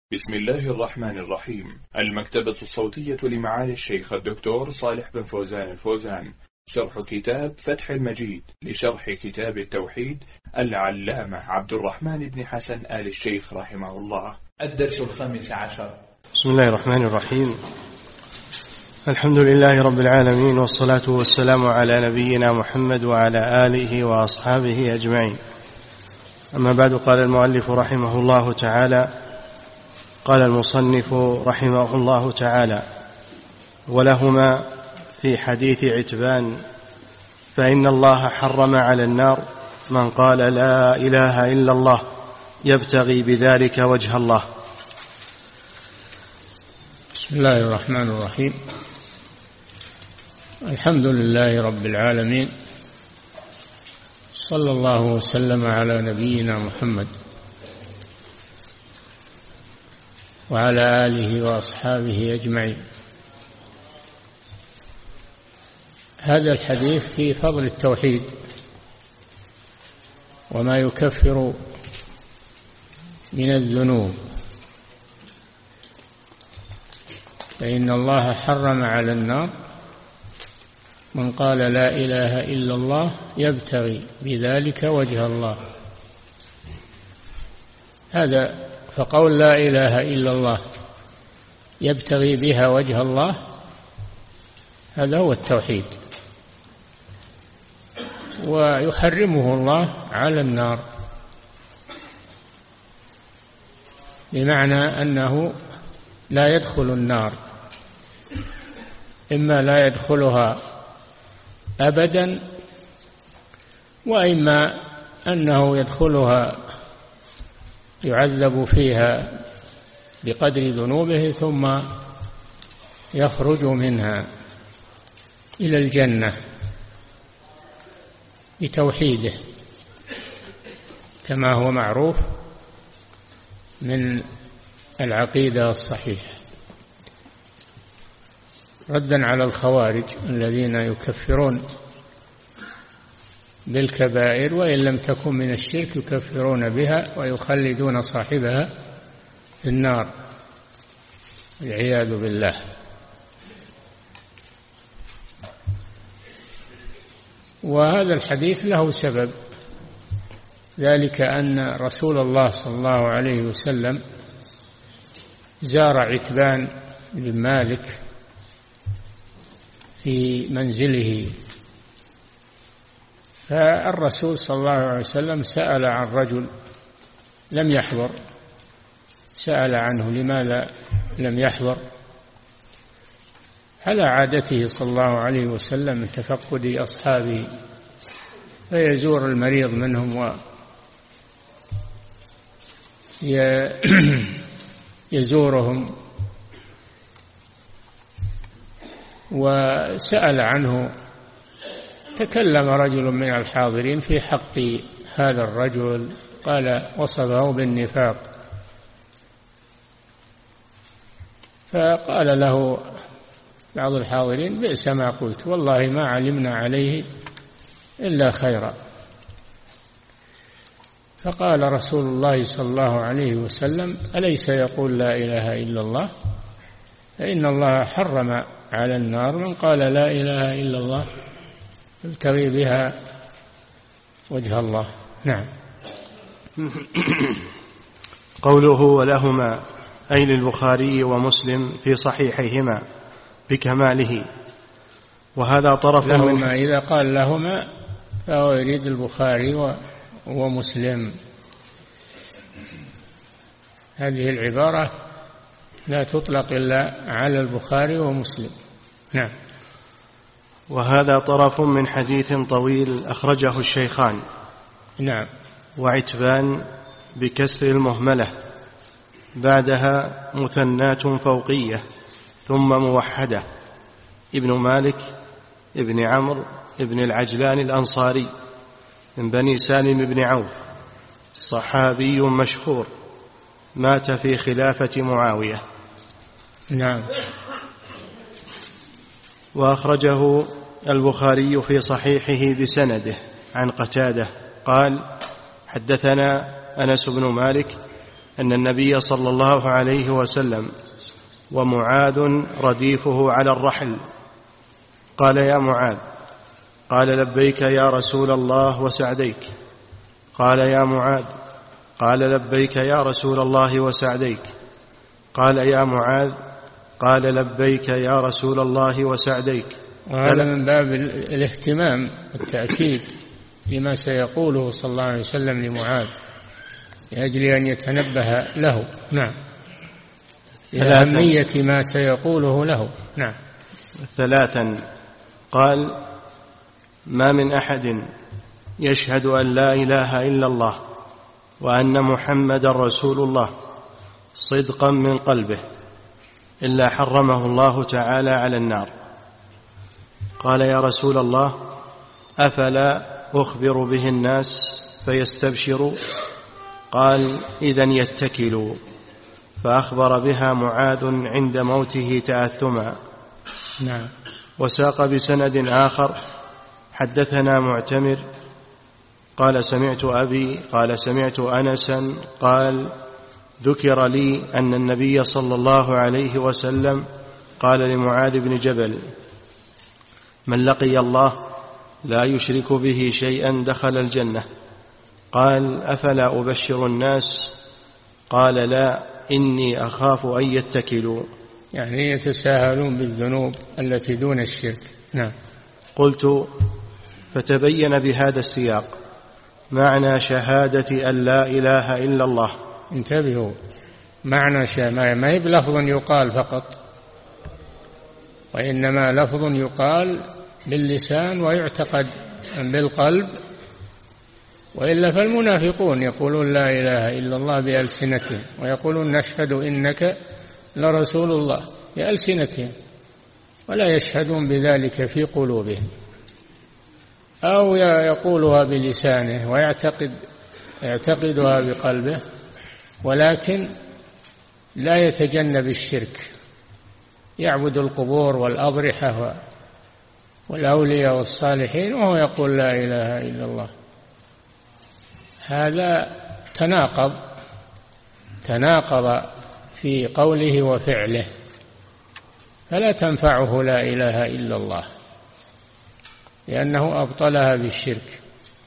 بسم الله الرحمن الرحيم. المكتبة الصوتية لمعالي الشيخ الدكتور صالح بن فوزان الفوزان، شرح كتاب فتح المجيد لشرح كتاب التوحيد العلامة عبد الرحمن بن حسن آل الشيخ رحمه الله. الدرس 15. بسم الله الرحمن الرحيم. الحمد لله رب العالمين، والصلاة والسلام على نبينا محمد وعلى آله وأصحابه أجمعين. أما بعد، قال المؤلف رحمه الله تعالى: قال المصنف رحمه الله تعالى: ولهما في حديث عتبان: فإن الله حرم على النار من قال لا إله إلا الله يبتغي بذلك وجه الله. بسم الله الرحمن الرحيم. الحمد لله رب العالمين، صلى الله وسلم على نبينا محمد وعلى آله وأصحابه أجمعين. هذا الحديث في فضل التوحيد وما يكفر من الذنوب. فإن الله حرم على النار من قال لا إله إلا الله يبتغي بذلك وجه الله. هذا فقول لا إله إلا الله يبتغي بها وجه الله، هذا هو التوحيد، ويحرمه الله على النار، بمعنى أنه لا يدخل النار، إما لا يدخلها أبدا، وإما أنه يدخلها يعذب فيها بقدر ذنوبه ثم يخرج منها إلى الجنة بتوحيده، كما هو معروف من العقيدة الصحيحة، ردا على الخوارج الذين يكفرون بالكبائر وإن لم تكن من الشرك، يكفرون بها ويخلدون صاحبها في النار والعياذ بالله. وهذا الحديث له سبب، ذلك أن رسول الله صلى الله عليه وسلم زار عتبان بن مالك في منزله، فالرسول صلى الله عليه وسلم سأل عن رجل لم يحضر، سأل عنه لماذا لم يحضر، على عادته صلى الله عليه وسلم من تفقد أصحابه، فيزور المريض منهم ويزورهم. وسأل عنه، تكلم رجل من الحاضرين في حق هذا الرجل، قال وصفه بالنفاق، فقال له بعض الحاضرين: بئس ما قلت، والله ما علمنا عليه إلا خيرا. فقال رسول الله صلى الله عليه وسلم: أليس يقول لا إله إلا الله؟ فإن الله حرم على النار من قال لا إله إلا الله يبتغي بها وجه الله. نعم. قوله ولهما أي للبخاري ومسلم في صحيحيهما بكماله، وهذا طرف لهما إذا قال لهما فهو يريد البخاري ومسلم. هذه العبارة لا تطلق إلا على البخاري ومسلم. نعم. وهذا طرف من حديث طويل أخرجه الشيخان. نعم. وعتبان بكسر المهملة، بعدها مثنات فوقية ثم موحدة، ابن مالك ابن عمرو ابن العجلان الأنصاري من بني سالم بن عوف، صحابي مشهور، مات في خلافة معاوية. نعم. وأخرجه البخاري في صحيحه بسنده عن قتادة قال: حدثنا أنس بن مالك أن النبي صلى الله عليه وسلم ومعاذ رديفه على الرحل قال: يا معاذ. قال: لبيك يا رسول الله وسعديك. قال: يا معاذ. قال: لبيك يا رسول الله وسعديك. قال: يا معاذ. قال: لبيك يا رسول الله وسعديك. وهذا من باب الاهتمام والتأكيد لما سيقوله صلى الله عليه وسلم لمعاذ لأجل أن يتنبه له. نعم. لأهمية ما سيقوله له. نعم. 3. قال: ما من أحد يشهد أن لا إله إلا الله وأن محمد رسول الله صدقا من قلبه إلا حرمه الله تعالى على النار. قال: يا رسول الله، أفلا أخبر به الناس فيستبشروا؟ قال: إذن يتكلوا. فأخبر بها معاذ عند موته تأثما. نعم. وساق بسند آخر: حدثنا معتمر قال: سمعت أبي قال: سمعت أنسا قال: ذكر لي أن النبي صلى الله عليه وسلم قال لمعاذ بن جبل: من لقي الله لا يشرك به شيئا دخل الجنة. قال: أفلا أبشر الناس؟ قال: لا، إني أخاف أن يتكلوا، يعني يتساهلون بالذنوب التي دون الشرك. نعم. قلت: فتبين بهذا السياق معنى شهادة أن لا إله إلا الله. انتبهوا، معنى ما هي بلفظ يقال فقط، وإنما لفظ يقال باللسان ويعتقد بالقلب، وإلا فالمنافقون يقولون لا إله إلا الله بألسنتهم ويقولون نشهد إنك لرسول الله بألسنتهم، ولا يشهدون بذلك في قلوبهم، أو يقولها بلسانه ويعتقدها بقلبه، ولكن لا يتجنب الشرك، يعبد القبور والأضرحة والأولياء والصالحين وهو يقول لا إله إلا الله. هذا تناقض في قوله وفعله، فلا تنفعه لا إله إلا الله، لأنه أبطلها بالشرك.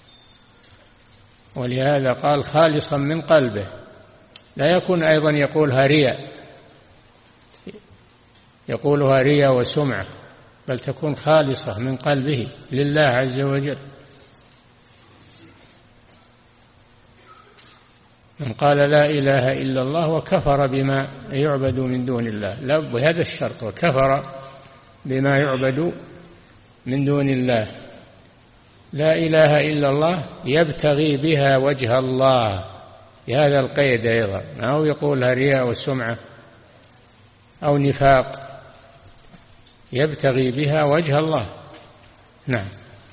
ولهذا قال خالصا من قلبه، لا يكون أيضا يقولها رياء وسمعة، بل تكون خالصة من قلبه لله عز وجل. من قال لا إله إلا الله وكفر بما يعبد من دون الله، لا بهذا الشرط، وكفر بما يعبد من دون الله. لا إله إلا الله يبتغي بها وجه الله، بهذا القيد أيضا، أو يقولها رياء وسمعة أو نفاق، يبتغي بها وجه الله. نعم.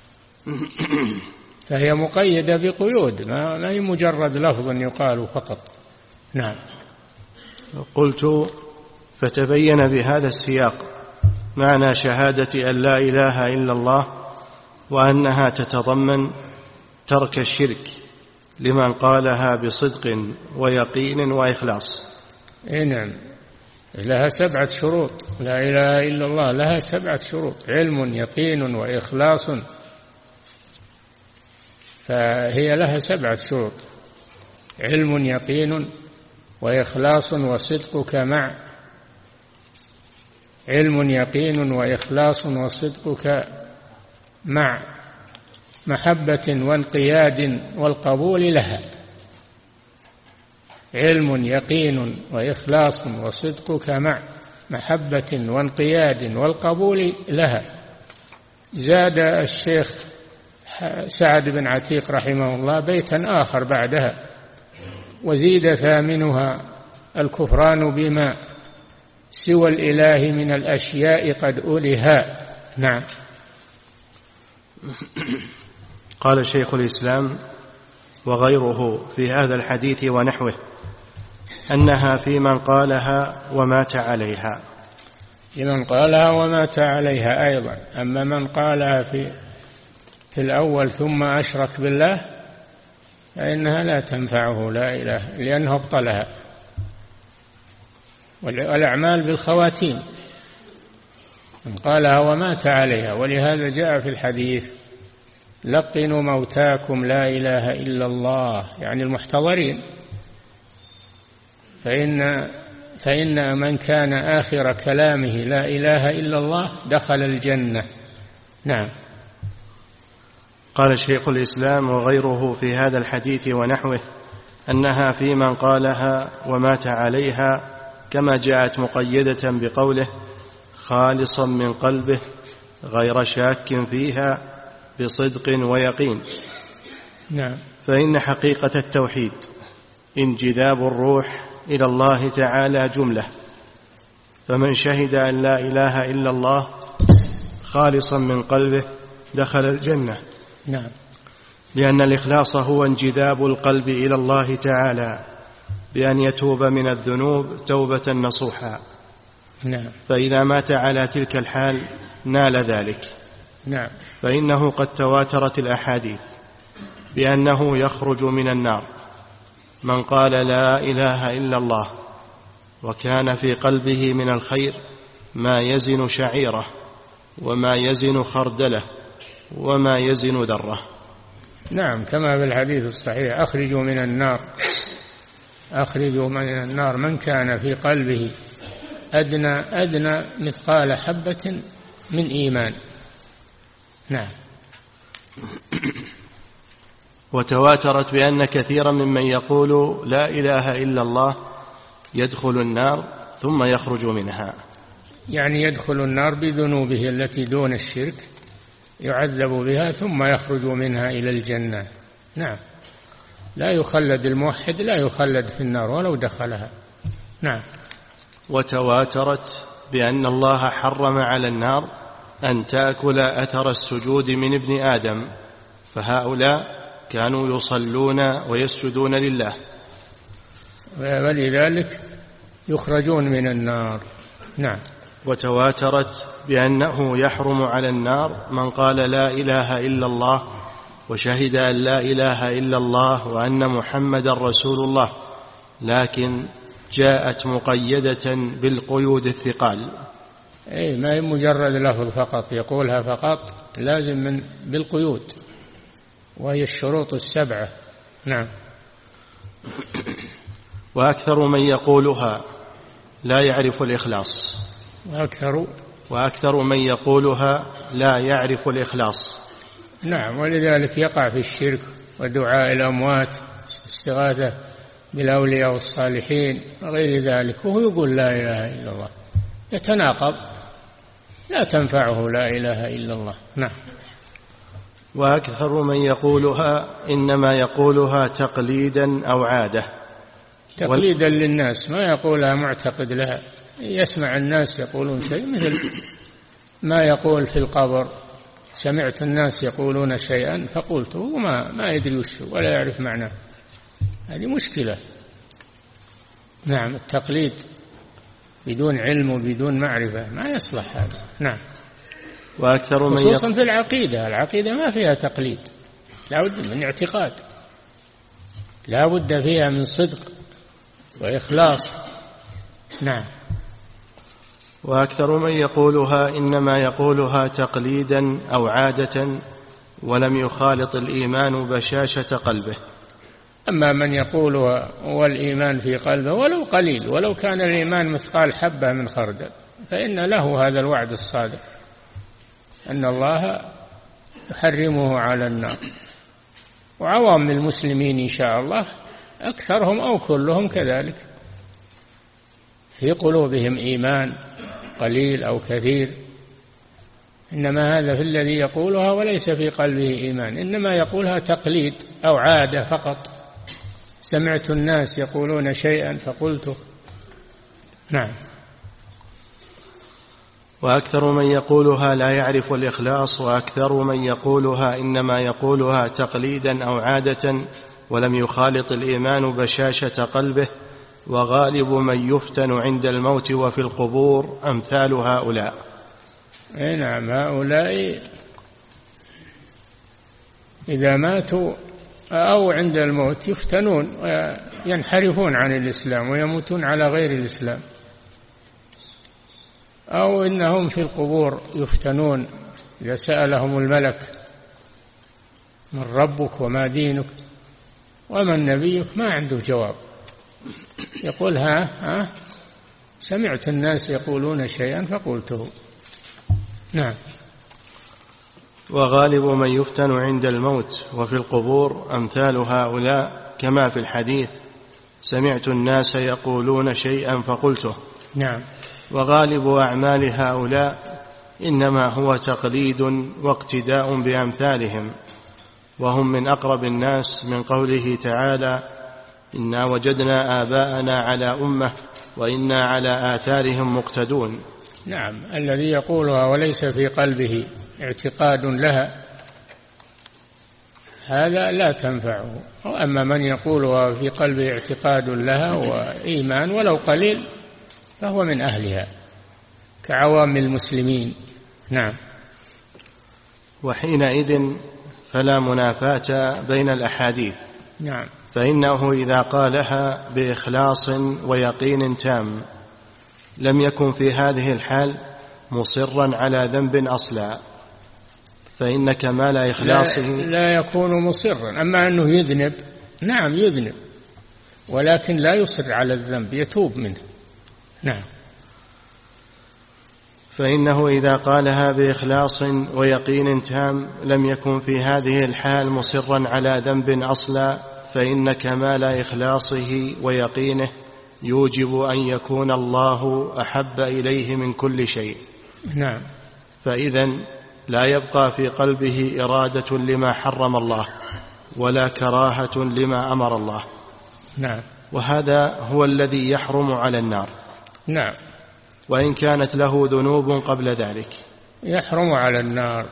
فهي مقيدة بقيود، ما هي مجرد لفظ يقال فقط. نعم. قلت: فتبين بهذا السياق معنى شهادة أن لا إله إلا الله، وأنها تتضمن ترك الشرك لمن قالها بصدق ويقين وإخلاص. نعم، لها 7 شروط. لا إله إلا الله لها 7 شروط: علم، يقين، وإخلاص. فهي لها 7 شروط: علم، يقين، وإخلاص، وصدقك مع علم، يقين، وإخلاص، وصدقك مع محبة وانقياد والقبول لها. علم، يقين، وإخلاص، وصدقك مع محبة وانقياد والقبول لها. زاد الشيخ سعد بن عتيق رحمه الله بيتا آخر بعدها: وزيد ثامنها الكفران بما سوى الإله من الأشياء قد أولها. نعم. قال شيخ الإسلام وغيره في هذا الحديث ونحوه أنها في من قالها ومات عليها. لمن قالها ومات عليها أيضا. أما من قالها في الأول ثم أشرك بالله فإنها لا تنفعه لا إله، لأنه ابطلها. والأعمال بالخواتيم، من قالها ومات عليها. ولهذا جاء في الحديث: لقنوا موتاكم لا إله إلا الله، يعني المحتضرين، فإن من كان آخر كلامه لا إله إلا الله دخل الجنة. نعم. قال شيخ الإسلام وغيره في هذا الحديث ونحوه أنها في من قالها ومات عليها، كما جاءت مقيدة بقوله: خالصا من قلبه غير شاك فيها بصدق ويقين. نعم. فإن حقيقة التوحيد انجذاب الروح إلى الله تعالى جملة، فمن شهد أن لا إله إلا الله خالصا من قلبه دخل الجنة. نعم. لأن الإخلاص هو انجذاب القلب إلى الله تعالى بأن يتوب من الذنوب توبة نصوحا. نعم. فإذا مات على تلك الحال نال ذلك. نعم. فإنه قد تواترت الأحاديث بأنه يخرج من النار من قال لا إله إلا الله وكان في قلبه من الخير ما يزن شعيرة وما يزن خردله وما يزن ذرة. نعم، كما في الحديث الصحيح: أخرجوا من النار من كان في قلبه أدنى مثقال حبة من إيمان. نعم. وتواترت بأن كثيرا ممن يقول لا إله إلا الله يدخل النار ثم يخرج منها، يعني يدخل النار بذنوبه التي دون الشرك، يعذب بها ثم يخرج منها إلى الجنة. نعم. لا يخلد الموحد، لا يخلد في النار ولو دخلها. نعم. وتواترت بأن الله حرم على النار أن تأكل أثر السجود من ابن آدم، فهؤلاء كانوا يصلون ويسجدون لله، ولذلك يخرجون من النار. نعم. وتواترت بأنه يحرم على النار من قال لا إله إلا الله وشهد أن لا إله إلا الله وأن محمد رسول الله، لكن جاءت مقيدة بالقيود الثقال. ما هي مجرد لفظ فقط يقولها فقط، لازم بالقيود، وهي الشروط السبعة. نعم. وأكثر من يقولها لا يعرف الإخلاص. وأكثر من يقولها لا يعرف الإخلاص. نعم. ولذلك يقع في الشرك ودعاء الأموات، استغاثة بالأولياء والصالحين وغير ذلك، وهو يقول لا إله إلا الله، يتناقض، لا تنفعه لا إله إلا الله. نعم. وأكثر من يقولها إنما يقولها تقليدا أو عادة، تقليدا للناس، ما يقولها معتقد لها. يسمع الناس يقولون شيء، مثل ما يقول في القبر: سمعت الناس يقولون شيئا فقلته، وما يدري وشه ولا يعرف معناه. هذه مشكلة. نعم. التقليد بدون علم وبدون معرفة ما يصلح هذا. نعم. وأكثر من خصوصا في العقيدة ما فيها تقليد، لا بد من اعتقاد، لا بد فيها من صدق وإخلاص. نعم. وأكثر من يقولها إنما يقولها تقليدا أو عادة ولم يخالط الإيمان بشاشة قلبه. أما من يقولها والإيمان في قلبه ولو قليل، ولو كان الإيمان مثقال حبة من خردل، فإن له هذا الوعد الصادق أن الله يحرمه على النار. وعوام المسلمين إن شاء الله أكثرهم أو كلهم كذلك، في قلوبهم إيمان قليل أو كثير، إنما هذا في الذي يقولها وليس في قلبه إيمان، إنما يقولها تقليد أو عادة فقط. سمعت الناس يقولون شيئا فقلته. نعم. وأكثر من يقولها لا يعرف الإخلاص، وأكثر من يقولها إنما يقولها تقليدا أو عادة ولم يخالط الإيمان بشاشة قلبه، وغالب من يفتن عند الموت وفي القبور أمثال هؤلاء. نعم. هؤلاء إذا ماتوا أو عند الموت يفتنون وينحرفون عن الإسلام ويموتون على غير الإسلام. أو إنهم في القبور يفتنون إذا سألهم الملك من ربك وما دينك ومن نبيك ما عنده جواب، يقول ها سمعت الناس يقولون شيئا فقلته. نعم. وغالب من يفتن عند الموت وفي القبور أمثال هؤلاء، كما في الحديث سمعت الناس يقولون شيئا فقلته. نعم. وغالب أعمال هؤلاء إنما هو تقليد واقتداء بأمثالهم، وهم من أقرب الناس من قوله تعالى إنا وجدنا آباءنا على أمة وإنا على آثارهم مقتدون. نعم. الذي يقولها وليس في قلبه اعتقاد لها هذا لا تنفعه، وأما من يقولها في قلبه اعتقاد لها وإيمان ولو قليل فهو من أهلها كعوام المسلمين. نعم. وحينئذ فلا منافاة بين الأحاديث. نعم. فإنه إذا قالها بإخلاص ويقين تام لم يكن في هذه الحال مصرا على ذنب أصلا، فإن كمال إخلاصه لا يكون مصرا. أما أنه يذنب، نعم يذنب، ولكن لا يصر على الذنب، يتوب منه. نعم. فإنه إذا قالها بإخلاص ويقين تام لم يكن في هذه الحال مصرا على ذنب أصلا، فإن كمال إخلاصه ويقينه يوجب أن يكون الله أحب إليه من كل شيء. نعم. فإذن لا يبقى في قلبه إرادة لما حرم الله ولا كراهة لما أمر الله. نعم. وهذا هو الذي يحرم على النار. نعم. وإن كانت له ذنوب قبل ذلك. يحرم على النار،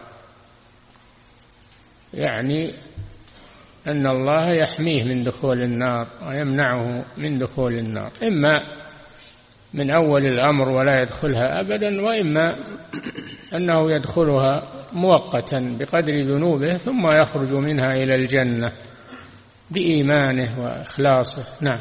يعني أن الله يحميه من دخول النار ويمنعه من دخول النار، إما من أول الأمر ولا يدخلها أبدا، وإما أنه يدخلها مؤقتا بقدر ذنوبه ثم يخرج منها إلى الجنة بإيمانه وإخلاصه. نعم.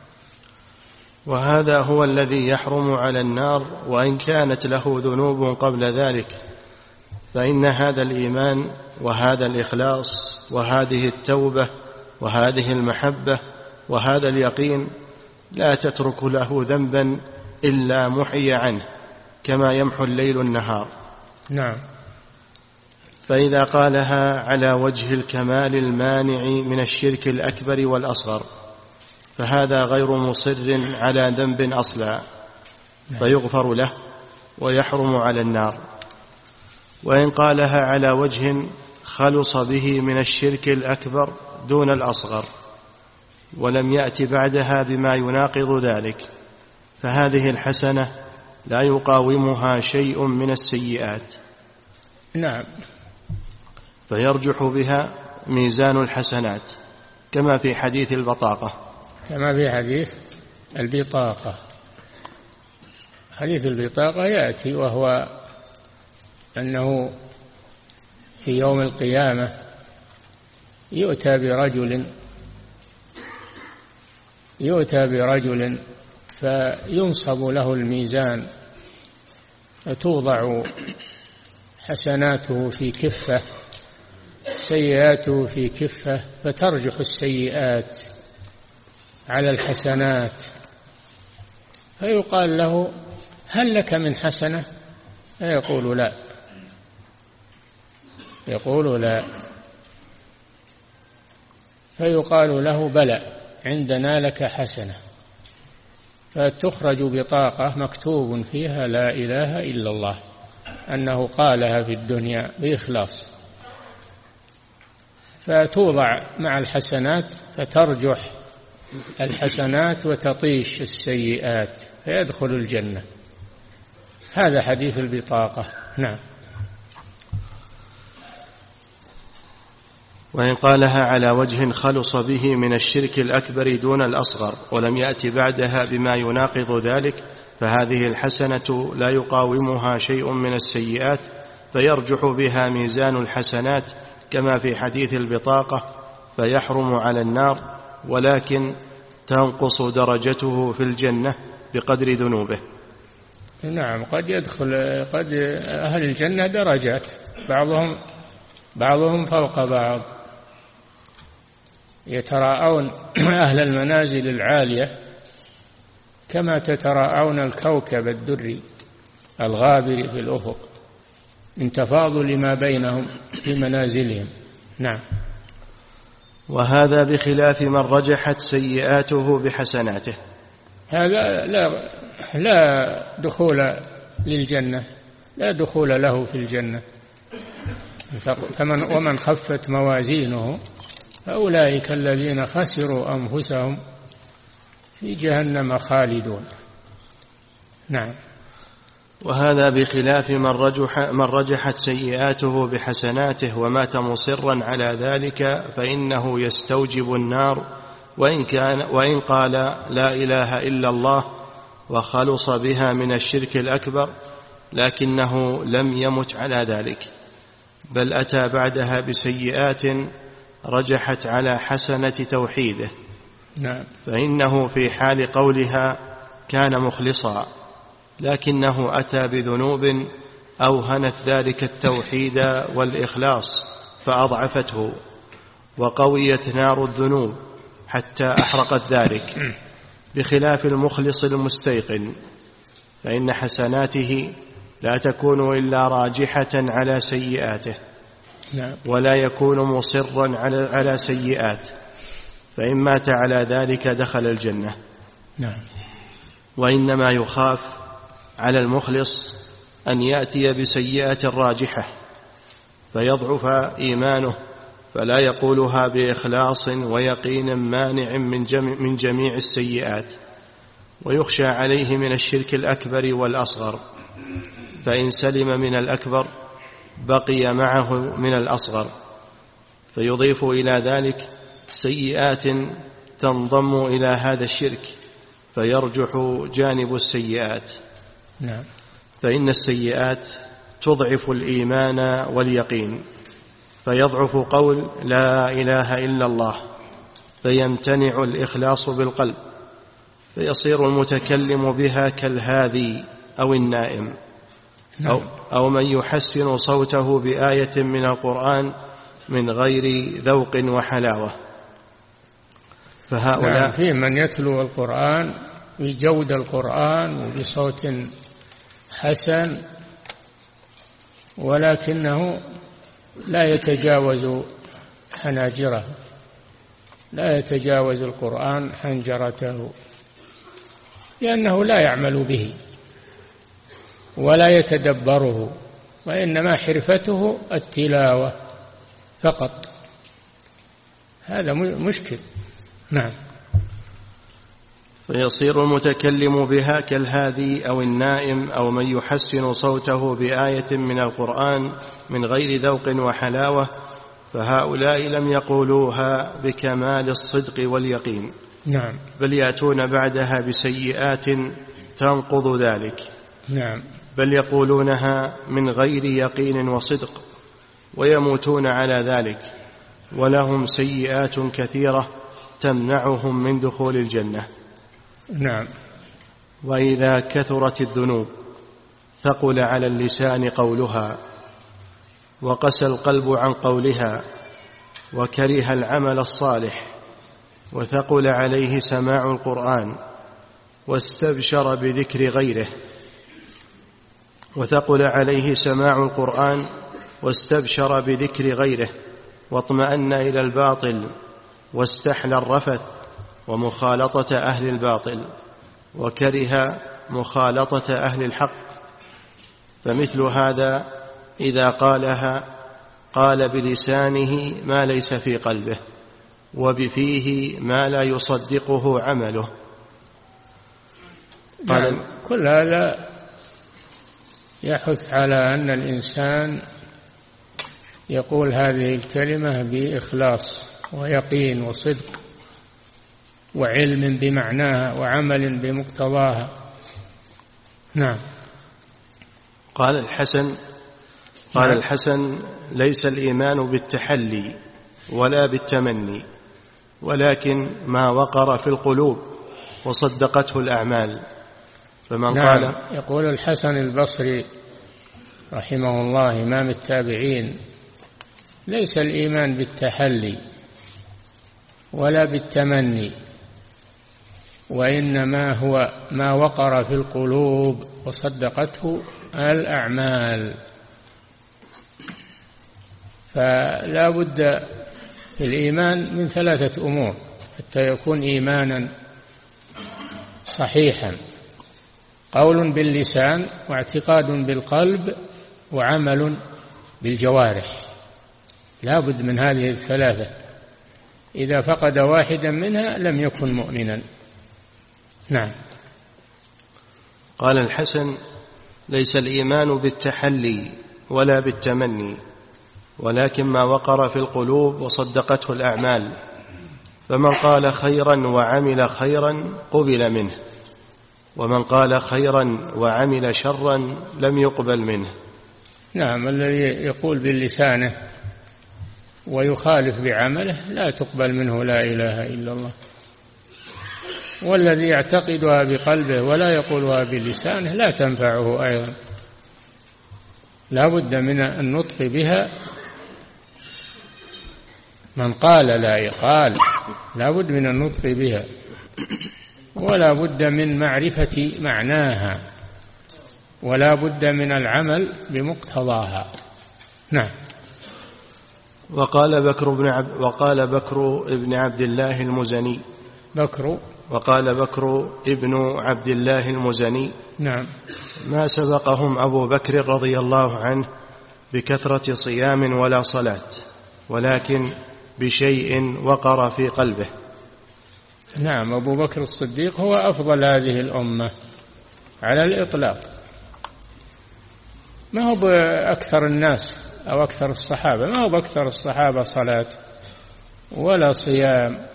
وهذا هو الذي يحرم على النار وإن كانت له ذنوب قبل ذلك، فإن هذا الإيمان وهذا الإخلاص وهذه التوبة وهذه المحبة وهذا اليقين لا تترك له ذنبا إلا محي عنه كما يمحو الليل النهار. نعم. فإذا قالها على وجه الكمال المانع من الشرك الأكبر والأصغر فهذا غير مصر على ذنب أصلا، فيغفر له ويحرم على النار. وإن قالها على وجه خلص به من الشرك الأكبر دون الأصغر ولم يأت بعدها بما يناقض ذلك فهذه الحسنة لا يقاومها شيء من السيئات. نعم. فيرجح بها ميزان الحسنات كما في حديث البطاقة. كما في حديث البطاقة. حديث البطاقة يأتي وهو أنه في يوم القيامة يؤتى برجل فينصب له الميزان فتوضع حسناته في كفة سيئاته في كفة فترجح السيئات على الحسنات، فيقال له هل لك من حسنة؟ فيقول لا، يقول لا، فيقال له بلى عندنا لك حسنة، فتخرج بطاقة مكتوب فيها لا إله إلا الله، أنه قالها في الدنيا بإخلاص، فتوضع مع الحسنات فترجح الحسنات وتطيش السيئات فيدخل الجنة. هذا حديث البطاقة. نعم. وإن قالها على وجه خلص به من الشرك الأكبر دون الأصغر ولم يأت بعدها بما يناقض ذلك فهذه الحسنة لا يقاومها شيء من السيئات فيرجح بها ميزان الحسنات كما في حديث البطاقة فيحرم على النار، ولكن تنقص درجته في الجنة بقدر ذنوبه. نعم، قد يدخل أهل الجنة درجات، بعضهم فوق بعض، يتراءون أهل المنازل العالية كما تتراءون الكوكب الدري الغابر في الأفق من تفاضل ما بينهم في منازلهم. نعم. وهذا بخلاف من رجحت سيئاته بحسناته. هذا لا دخول للجنة، لا دخول له في الجنة. ومن خفت موازينه فأولئك الذين خسروا أنفسهم في جهنم خالدون. نعم. وهذا بخلاف من رجحت سيئاته بحسناته ومات مصرا على ذلك فإنه يستوجب النار وإن قال لا إله إلا الله وخلص بها من الشرك الأكبر، لكنه لم يمت على ذلك، بل أتى بعدها بسيئات رجحت على حسنة توحيده. نعم. فإنه في حال قولها كان مخلصا، لكنه أتى بذنوب أوهنت ذلك التوحيد والإخلاص فأضعفته، وقويت نار الذنوب حتى أحرقت ذلك، بخلاف المخلص المستيقن، فإن حسناته لا تكون إلا راجحة على سيئاته، ولا يكون مصرا على سيئات، فإن مات على ذلك دخل الجنة. وإنما يخاف على المخلص أن يأتي بسيئة راجحة فيضعف إيمانه، فلا يقولها بإخلاص ويقين مانع من جميع السيئات، ويخشى عليه من الشرك الأكبر والأصغر، فإن سلم من الأكبر بقي معه من الأصغر، فيضيف إلى ذلك سيئات تنضم إلى هذا الشرك فيرجح جانب السيئات. فإن السيئات تضعف الإيمان واليقين، فيضعف قول لا إله إلا الله، فيمتنع الإخلاص بالقلب، فيصير المتكلم بها كالهاذي أو النائم، أو من يحسن صوته بآية من القرآن من غير ذوق وحلاوة. فهؤلاء في من يتلو القرآن بجود القرآن وبصوت حسن، ولكنه لا يتجاوز حناجره، لا يتجاوز القرآن حنجرته، لأنه لا يعمل به ولا يتدبره، وإنما حرفته التلاوة فقط. هذا مشكل. نعم. فيصير المتكلم بها كالهادي أو النائم أو من يحسن صوته بآية من القرآن من غير ذوق وحلاوة، فهؤلاء لم يقولوها بكمال الصدق واليقين، بل يأتون بعدها بسيئات تنقض ذلك، بل يقولونها من غير يقين وصدق ويموتون على ذلك، ولهم سيئات كثيرة تمنعهم من دخول الجنة. وإذا كثرت الذنوب ثقل على اللسان قولها، وقسى القلب عن قولها، وكره العمل الصالح، وثقل عليه سماع القرآن، واستبشر بذكر غيره، واستبشر بذكر غيره، واطمأن إلى الباطل، واستحلى الرفث ومخالطة أهل الباطل، وكره مخالطة أهل الحق. فمثل هذا إذا قالها قال بلسانه ما ليس في قلبه، وبفيه ما لا يصدقه عمله. كل هذا يحث على أن الإنسان يقول هذه الكلمة بإخلاص ويقين وصدق وعلم بمعناها وعمل بمقتضاها. قال الحسن ليس الإيمان بالتحلي ولا بالتمني، ولكن ما وقر في القلوب وصدقته الأعمال، فمن نعم. قال يقول الحسن البصري رحمه الله إمام التابعين: ليس الإيمان بالتحلي ولا بالتمني، وإنما هو ما وقر في القلوب وصدقته الأعمال. فلا بد في الإيمان من 3 أمور حتى يكون إيمانا صحيحا: قول باللسان، واعتقاد بالقلب، وعمل بالجوارح. لا بد من هذه ال3. إذا فقد واحدا منها لم يكن مؤمنا. نعم. قال الحسن: ليس الإيمان بالتحلي ولا بالتمني، ولكن ما وقر في القلوب وصدقته الأعمال. فمن قال خيرا وعمل خيرا قبل منه، ومن قال خيرا وعمل شرا لم يقبل منه. نعم. الذي يقول بلسانه ويخالف بعمله لا تقبل منه لا إله إلا الله. والذي يعتقدها بقلبه ولا يقولها بلسانه لا تنفعه أيضا. لا بد من النطق بها. من قال لا بد من النطق بها، ولا بد من معرفة معناها، ولا بد من العمل بمقتضاها. نعم. وقال بكر ابن عبد الله المزني وقال بكر ابن عبد الله المزني: نعم. ما سبقهم أبو بكر رضي الله عنه بكثرة صيام ولا صلاة، ولكن بشيء وقر في قلبه. نعم. أبو بكر الصديق هو أفضل هذه الأمة على الإطلاق. ما هو بأكثر الناس أو أكثر الصحابة، ما هو بأكثر الصحابة صلاة ولا صيام،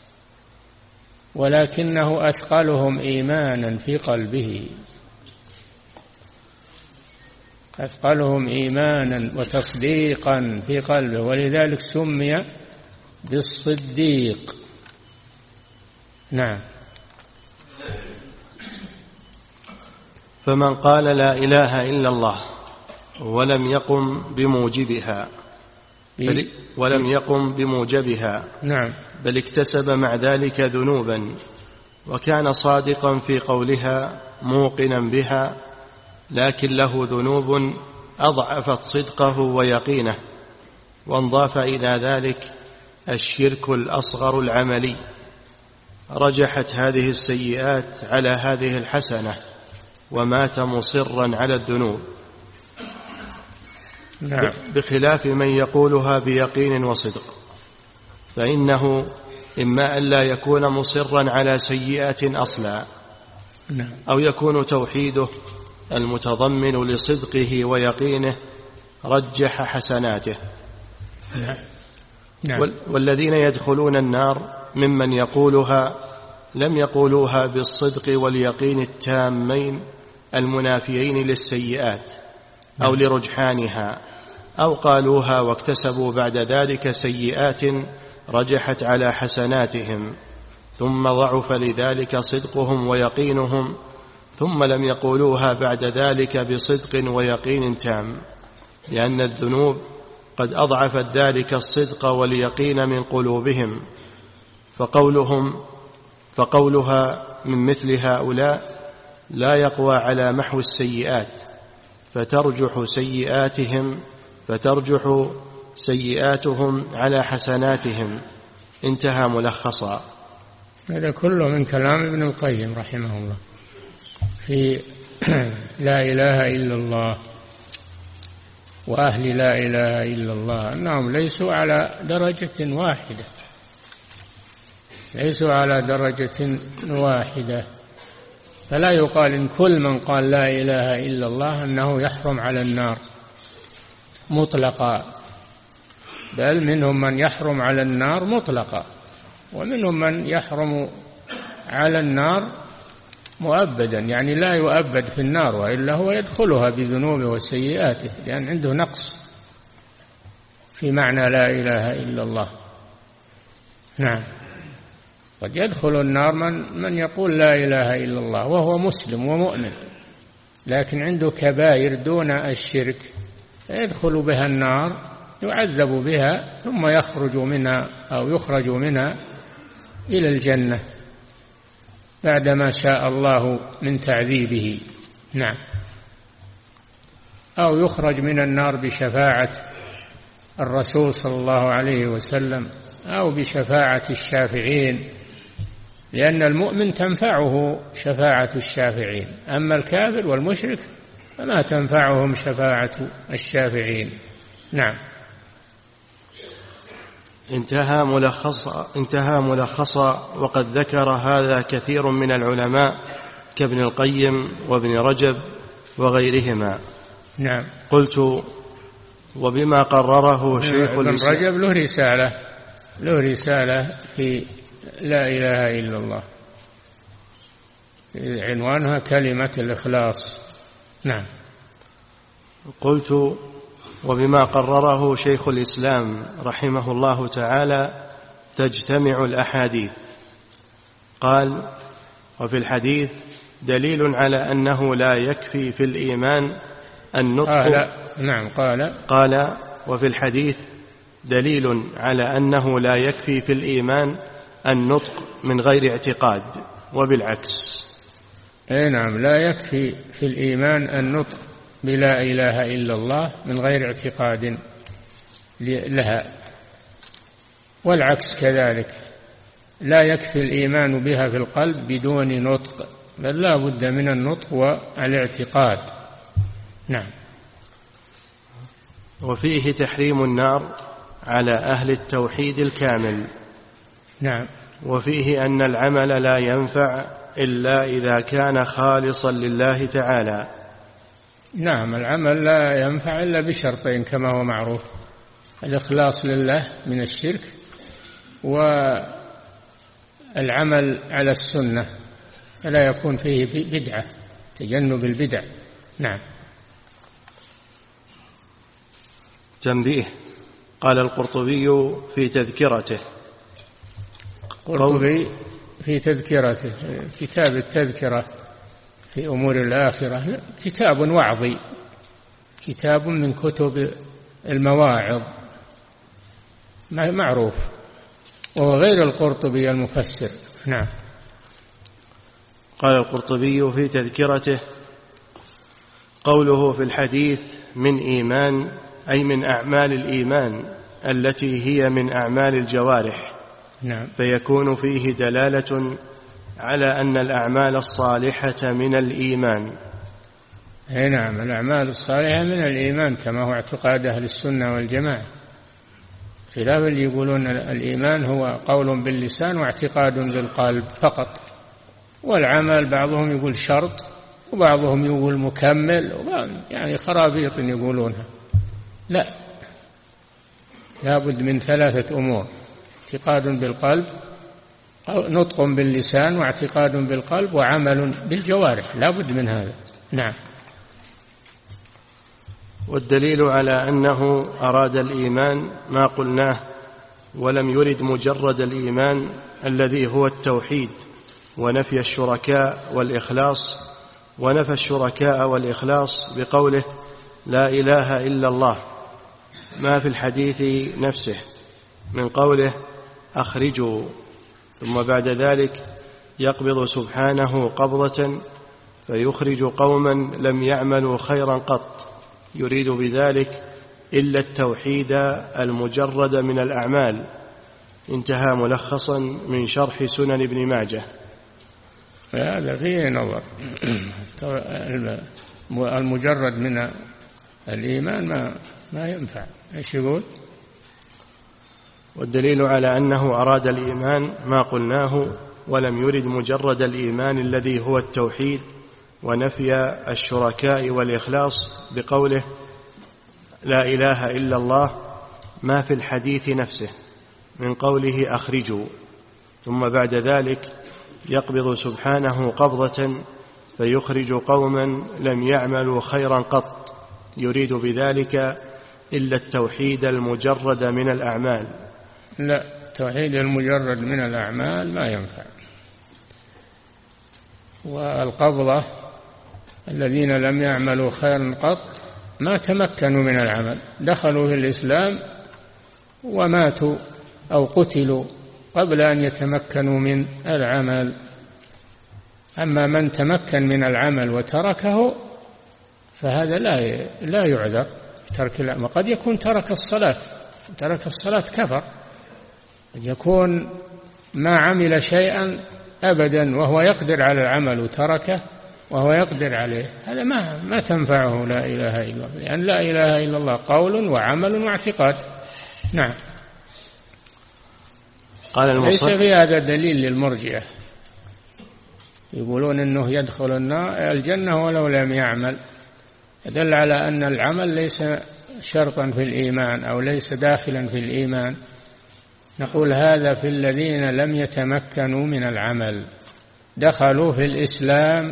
ولكنه أثقلهم إيمانا في قلبه، أثقلهم إيمانا وتصديقا في قلبه، ولذلك سمي بالصديق. نعم. فمن قال لا إله إلا الله ولم يقم بموجبها نعم. بل اكتسب مع ذلك ذنوبا، وكان صادقا في قولها موقنا بها، لكن له ذنوب أضعفت صدقه ويقينه، وانضاف إلى ذلك الشرك الأصغر العملي، رجحت هذه السيئات على هذه الحسنة، ومات مصرا على الذنوب. نعم. بخلاف من يقولها بيقين وصدق، فإنه إما أن لا يكون مصرا على سيئات أصلا، أو يكون توحيده المتضمن لصدقه ويقينه رجح حسناته. والذين يدخلون النار ممن يقولها لم يقولوها بالصدق واليقين التامين المنافيين للسيئات أو لرجحانها، أو قالوها واكتسبوا بعد ذلك سيئات رجحت على حسناتهم، ثم ضعف لذلك صدقهم ويقينهم، ثم لم يقولوها بعد ذلك بصدق ويقين تام، لأن الذنوب قد أضعفت ذلك الصدق واليقين من قلوبهم، فقولها من مثل هؤلاء لا يقوى على محو السيئات، فترجح سيئاتهم على حسناتهم. انتهى ملخصا. هذا كله من كلام ابن القيم رحمه الله في لا إله إلا الله وأهل لا إله إلا الله، أنهم ليسوا على درجة واحدة، فلا يقال إن كل من قال لا إله إلا الله أنه يحرم على النار مطلقا، بل منهم من يحرم على النار مطلقا، ومنهم من يحرم على النار مؤبدا، يعني لا يؤبد في النار، وإلا هو يدخلها بذنوبه وسيئاته، لأن عنده نقص في معنى لا إله إلا الله. نعم. قد يدخل النار من يقول لا إله إلا الله وهو مسلم ومؤمن، لكن عنده كبائر دون الشرك، يدخل بها النار يعذب بها ثم يخرج منها أو يخرج منها إلى الجنة بعدما شاء الله من تعذيبه. نعم. أو يخرج من النار بشفاعة الرسول صلى الله عليه وسلم أو بشفاعة الشافعين، لأن المؤمن تنفعه شفاعة الشافعين، أما الكافر والمشرك فما تنفعهم شفاعة الشافعين. نعم. انتهى ملخصا، وقد ذكر هذا كثير من العلماء كابن القيم وابن رجب وغيرهما. نعم. قلت: وبما قرره شيخ ابن رجب له رسالة في لا إله إلا الله عنوانها كلمة الإخلاص. نعم. قلت: وبما قرره شيخ الإسلام رحمه الله تعالى تجتمع الأحاديث. قال: وفي الحديث دليل على أنه لا يكفي في الإيمان النطق. نعم. قال: وفي الحديث دليل على أنه لا يكفي في الإيمان النطق من غير اعتقاد، وبالعكس. نعم، لا يكفي في الإيمان النطق بلا إله إلا الله من غير اعتقاد لها، والعكس كذلك، لا يكفي الإيمان بها في القلب بدون نطق، بل لا بد من النطق والاعتقاد. نعم. وفيه تحريم النار على أهل التوحيد الكامل. نعم. وفيه أن العمل لا ينفع إلا إذا كان خالصا لله تعالى. نعم، العمل لا ينفع إلا بشرطين كما هو معروف: الإخلاص لله من الشرك، والعمل على السنة فلا يكون فيه بدعة، تجنب البدع. نعم. تنبيه: قال القرطبي في تذكرته، كتاب التذكرة في أمور الآخرة كتاب وعظي، كتاب من كتب المواعظ معروف، وهو غير القرطبي المفسر. نعم. قال القرطبي في تذكرته: قوله في الحديث من إيمان، أي من أعمال الإيمان التي هي من أعمال الجوارح. نعم. فيكون فيه دلالة على أن الأعمال الصالحة من الإيمان. نعم، الأعمال الصالحة من الإيمان كما هو اعتقاد أهل السنة والجماعة، خلاف اللي يقولون الإيمان هو قول باللسان واعتقاد بالقلب فقط، والعمل بعضهم يقول شرط وبعضهم يقول مكمل، يعني خرابيط يقولونها. لا بد من ثلاثة أمور: اعتقاد بالقلب، نطق باللسان، واعتقاد بالقلب، وعمل بالجوارح، لا بد من هذا. نعم. والدليل على أنه أراد الإيمان ما قلناه، ولم يرد مجرد الإيمان الذي هو التوحيد ونفي الشركاء والإخلاص، ونفى الشركاء والإخلاص بقوله لا إله إلا الله، ما في الحديث نفسه من قوله أخرجوا، ثم بعد ذلك يقبض سبحانه قبضة فيخرج قوما لم يعملوا خيرا قط، يريد بذلك إلا التوحيد المجرد من الأعمال. انتهى ملخصا من شرح سنن ابن ماجه. هذا فيه نظر. المجرد من الإيمان ما ينفع. ايش يقول؟ والدليل على أنه أراد الإيمان ما قلناه، ولم يرد مجرد الإيمان الذي هو التوحيد ونفي الشركاء والإخلاص بقوله لا إله إلا الله، ما في الحديث نفسه من قوله أخرجوا، ثم بعد ذلك يقبض سبحانه قبضة فيخرج قوما لم يعملوا خيرا قط، يريد بذلك إلا التوحيد المجرد من الأعمال. لا، التوحيد المجرد من الأعمال ما ينفع. والقبضة الذين لم يعملوا خيرا قط ما تمكنوا من العمل، دخلوا في الإسلام وماتوا أو قتلوا قبل أن يتمكنوا من العمل. أما من تمكن من العمل وتركه فهذا لا يعذر ترك العمل. وقد يكون ترك الصلاة كفر، قد يكون ما عمل شيئا أبدا وهو يقدر على العمل وتركه وهو يقدر عليه، هذا ما تنفعه لا إله إلا الله، لأن لا إله إلا الله قول وعمل واعتقاد. نعم. ليس في هذا دليل للمرجئة يقولون أنه يدخل الجنة ولو لم يعمل، يدل على أن العمل ليس شرطا في الإيمان أو ليس داخلا في الإيمان. نقول هذا في الذين لم يتمكنوا من العمل، دخلوا في الإسلام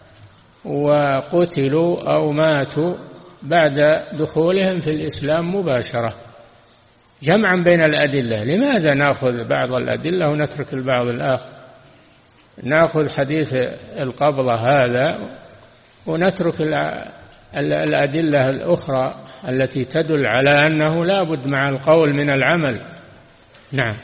وقتلوا أو ماتوا بعد دخولهم في الإسلام مباشرة، جمعا بين الأدلة. لماذا نأخذ بعض الأدلة ونترك البعض الآخر؟ نأخذ حديث القبضة هذا ونترك الأدلة الأخرى التي تدل على أنه لا بد مع القول من العمل. نعم.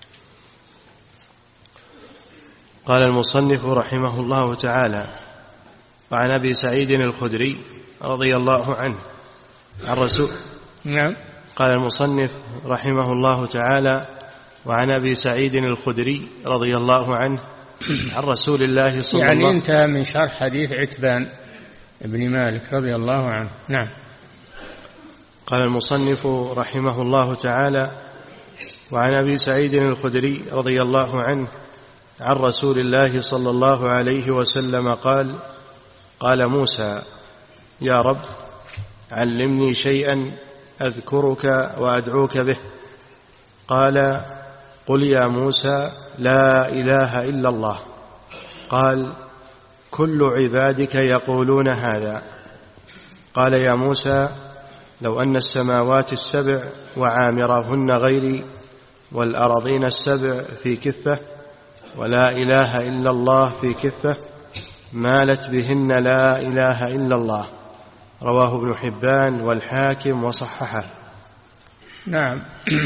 قال المصنف رحمه الله تعالى: وعن أبي سعيد الخدري رضي الله عنه عن رسول. نعم. قال المصنف رحمه الله تعالى: وعن أبي سعيد الخدري رضي الله عنه عن رسول الله صلى الله عليه وسلم. يعني انتهى من شرح حديث عتبان بن مالك رضي الله عنه. نعم. قال المصنف رحمه الله تعالى: وعن أبي سعيد الخدري رضي الله عنه عن رسول الله صلى الله عليه وسلم قال: قال موسى: يا رب علمني شيئا أذكرك وأدعوك به. قال: قل يا موسى لا إله إلا الله. قال: كل عبادك يقولون هذا. قال: يا موسى لو أن السماوات السبع وعامرهن غيري والأرضين السبع في كفة ولا إله إلا الله في كفة مالت بهن لا إله إلا الله. رواه ابن حبان والحاكم وصححه. نعم.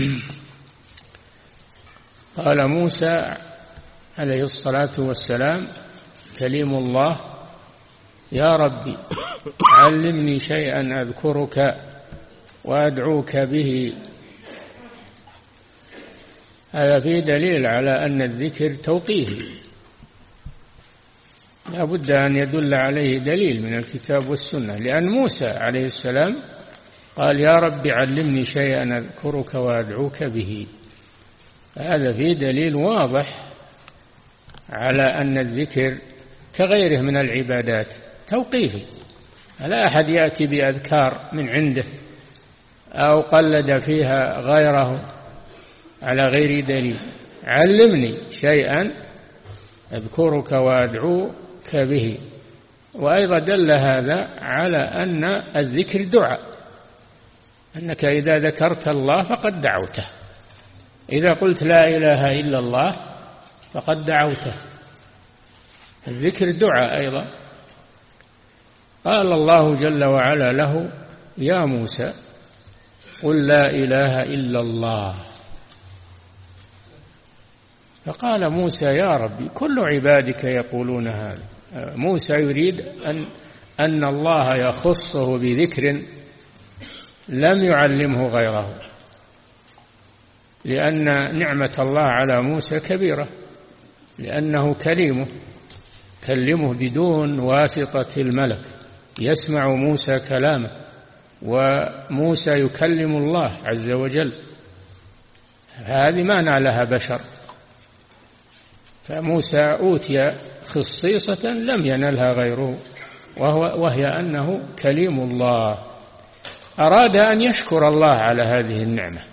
قال موسى عليه الصلاة والسلام كليم الله: يا ربي علمني شيئا أذكرك وأدعوك به. هذا فيه دليل على أن الذكر توقيفي، لا بد أن يدل عليه دليل من الكتاب والسنة، لأن موسى عليه السلام قال: يا رب علمني شيئا أذكرك وأدعوك به. هذا فيه دليل واضح على أن الذكر كغيره من العبادات توقيفي، لا أحد يأتي بأذكار من عنده أو قلد فيها غيره على غير دليل. علمني شيئا أذكرك وأدعوك به. وأيضا دل هذا على أن الذكر دعاء، أنك إذا ذكرت الله فقد دعوته، إذا قلت لا إله إلا الله فقد دعوته. الذكر دعاء أيضا. قال الله جل وعلا له: يا موسى قل لا إله إلا الله. فقال موسى: يا ربي كل عبادك يقولون هذا. موسى يريد أن الله يخصه بذكر لم يعلمه غيره، لأن نعمة الله على موسى كبيرة، لأنه كلمه بدون واسطة الملك، يسمع موسى كلامه، وموسى يكلم الله عز وجل. هذه ما نالها بشر، فموسى أوتي خصيصة لم ينلها غيره، وهي أنه كليم الله. أراد أن يشكر الله على هذه النعمة،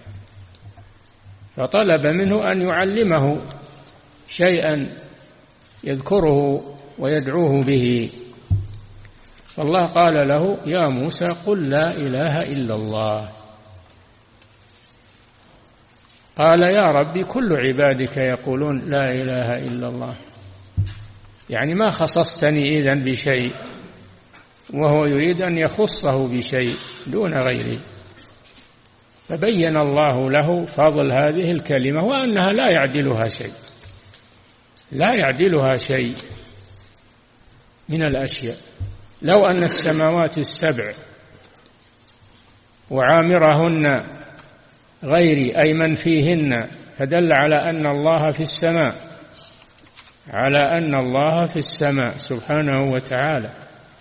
فطلب منه أن يعلمه شيئا يذكره ويدعوه به. فالله قال له: يا موسى قل لا إله إلا الله. قال يا ربي كل عبادك يقولون لا إله إلا الله، يعني ما خصصتني إذن بشيء، وهو يريد أن يخصه بشيء دون غيره. فبين الله له فضل هذه الكلمة وأنها لا يعدلها شيء، لا يعدلها شيء من الأشياء. لو أن السماوات السبع وعامرهن غيري أي من فيهن، فدل على أن الله في السماء، على أن الله في السماء سبحانه وتعالى،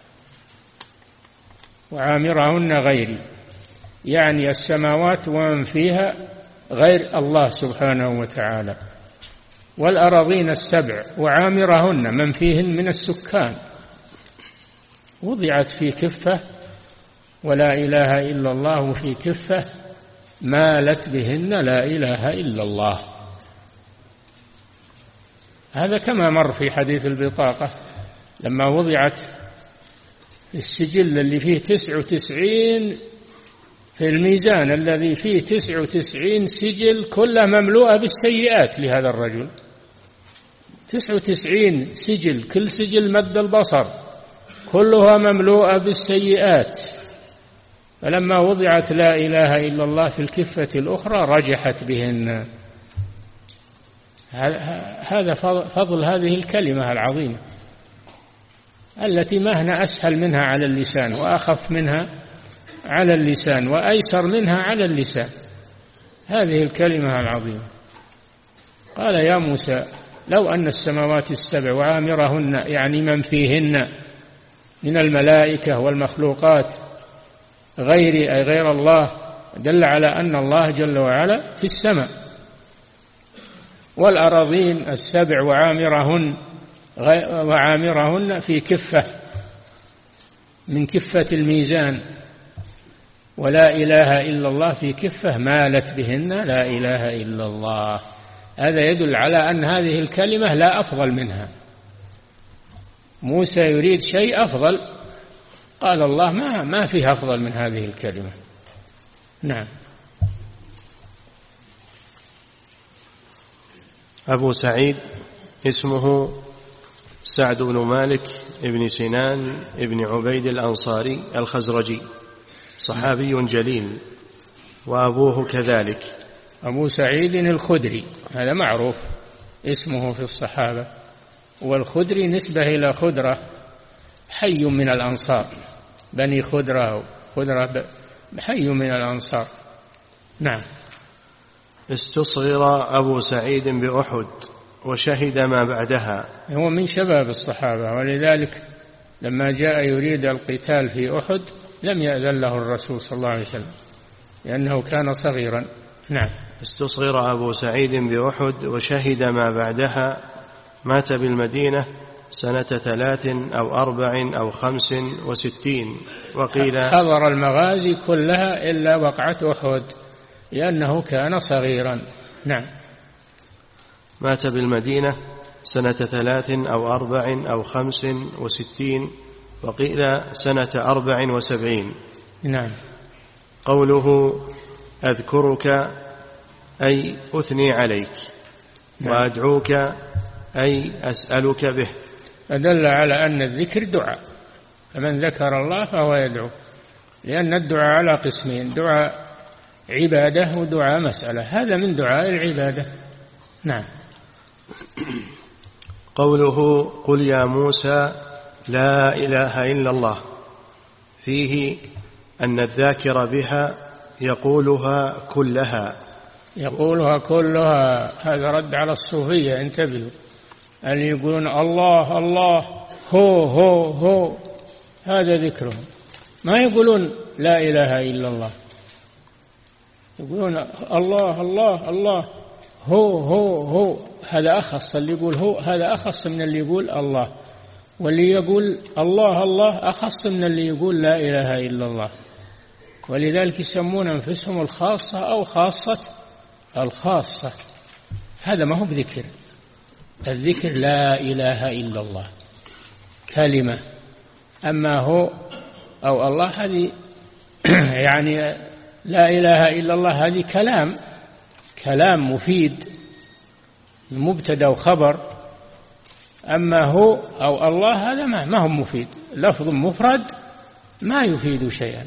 وعامرهن غيري يعني السماوات ومن فيها غير الله سبحانه وتعالى، والأراضين السبع وعامرهن من فيهن من السكان وضعت في كفة، ولا إله إلا الله في كفة مالت بهن لا إله إلا الله. هذا كما مر في حديث البطاقة لما وضعت السجل اللي فيه 99 في الميزان الذي فيه 99 سجل كلها مملوءة بالسيئات لهذا الرجل، 99 سجل، كل سجل مد البصر كلها مملوءة بالسيئات. فلما وضعت لا إله إلا الله في الكفة الأخرى رجحت بهن. هذا فضل هذه الكلمة العظيمة التي ما هنا أسهل منها على اللسان وأخف منها على اللسان وأيسر منها على اللسان، هذه الكلمة العظيمة. قال يا موسى لو أن السماوات السبع وعامرهن يعني من فيهن من الملائكة والمخلوقات غيري أي غير الله، دل على أن الله جل وعلا في السماء، والأراضين السبع وعامرهن في كفة من كفة الميزان، ولا إله إلا الله في كفة مالت بهن لا إله إلا الله. هذا يدل على أن هذه الكلمة لا أفضل منها. موسى يريد شيء أفضل، قال الله ما فيه أفضل من هذه الكلمة. نعم. أبو سعيد اسمه سعد بن مالك ابن سنان ابن عبيد الأنصاري الخزرجي، صحابي جليل، وأبوه كذلك. أبو سعيد الخدري هذا معروف اسمه في الصحابة، والخدري نسبة إلى خدرة حي من الأنصار، بني خدرة حي من الأنصار. نعم. استصغر أبو سعيد بأحد وشهد ما بعدها، هو من شباب الصحابة، ولذلك لما جاء يريد القتال في أحد لم يأذن له الرسول صلى الله عليه وسلم لأنه كان صغيرا. نعم. استصغر أبو سعيد بأحد وشهد ما بعدها، مات بالمدينة سنة 3 أو 4 أو 65، وقيل حضر المغازي كلها إلا وقعة أحد لأنه كان صغيرا. نعم. مات بالمدينة سنة 3 أو 4 أو 65، وقيل سنة 74. نعم. قوله أذكرك أي أثني عليك، نعم. وأدعوك أي أسألك به، فدل على أن الذكر دعاء، فمن ذكر الله فهو يدعو، لأن الدعاء على قسمين، دعاء عبادة ودعاء مسألة، هذا من دعاء العبادة. نعم. قوله قل يا موسى لا إله إلا الله، فيه أن الذاكر بها يقولها كلها. هذا رد على الصوفية، انتبهوا، اللي يقولون الله الله هو هذا ذكرهم، ما يقولون لا إله إلا الله، يقولون الله الله الله هو هذا أخص، اللي يقول هو هذا أخص من اللي يقول الله، واللي يقول الله الله أخص من اللي يقول لا إله إلا الله. ولذلك يسمون أنفسهم الخاصة أو خاصة الخاصة. هذا ما هو بذكر، الذكر لا إله إلا الله كلمة، أما هو أو الله هذه يعني لا إله إلا الله هذه كلام، كلام مفيد مبتدأ وخبر. أما هو أو الله هذا ما هو مفيد، لفظ مفرد ما يفيد شيئا.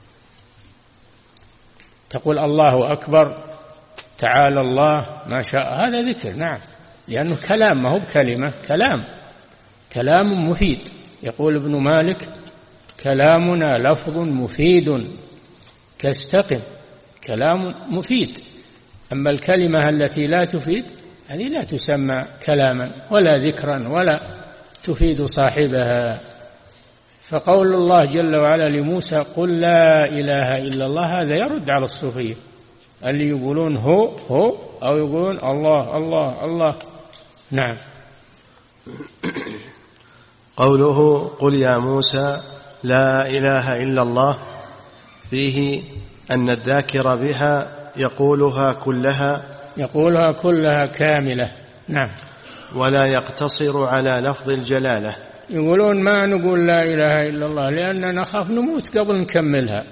تقول الله أكبر، تعالى الله، ما شاء، هذا ذكر نعم، لأنه كلام ما هو بكلمة، كلام مفيد. يقول ابن مالك: كلامنا لفظ مفيد كاستقم، كلام مفيد. أما الكلمة التي لا تفيد هذه لا تسمى كلاما ولا ذكرا ولا تفيد صاحبها. فقول الله جل وعلا لموسى: قل لا إله إلا الله، هذا يرد على الصوفية اللي يقولون هو أو يقولون الله الله الله. نعم. قوله: قل يا موسى لا إله إلا الله، فيه أن الذاكر بها يقولها كلها كاملة. نعم. ولا يقتصر على لفظ الجلالة. يقولون ما نقول لا إله إلا الله لأننا نخاف نموت قبل نكملها.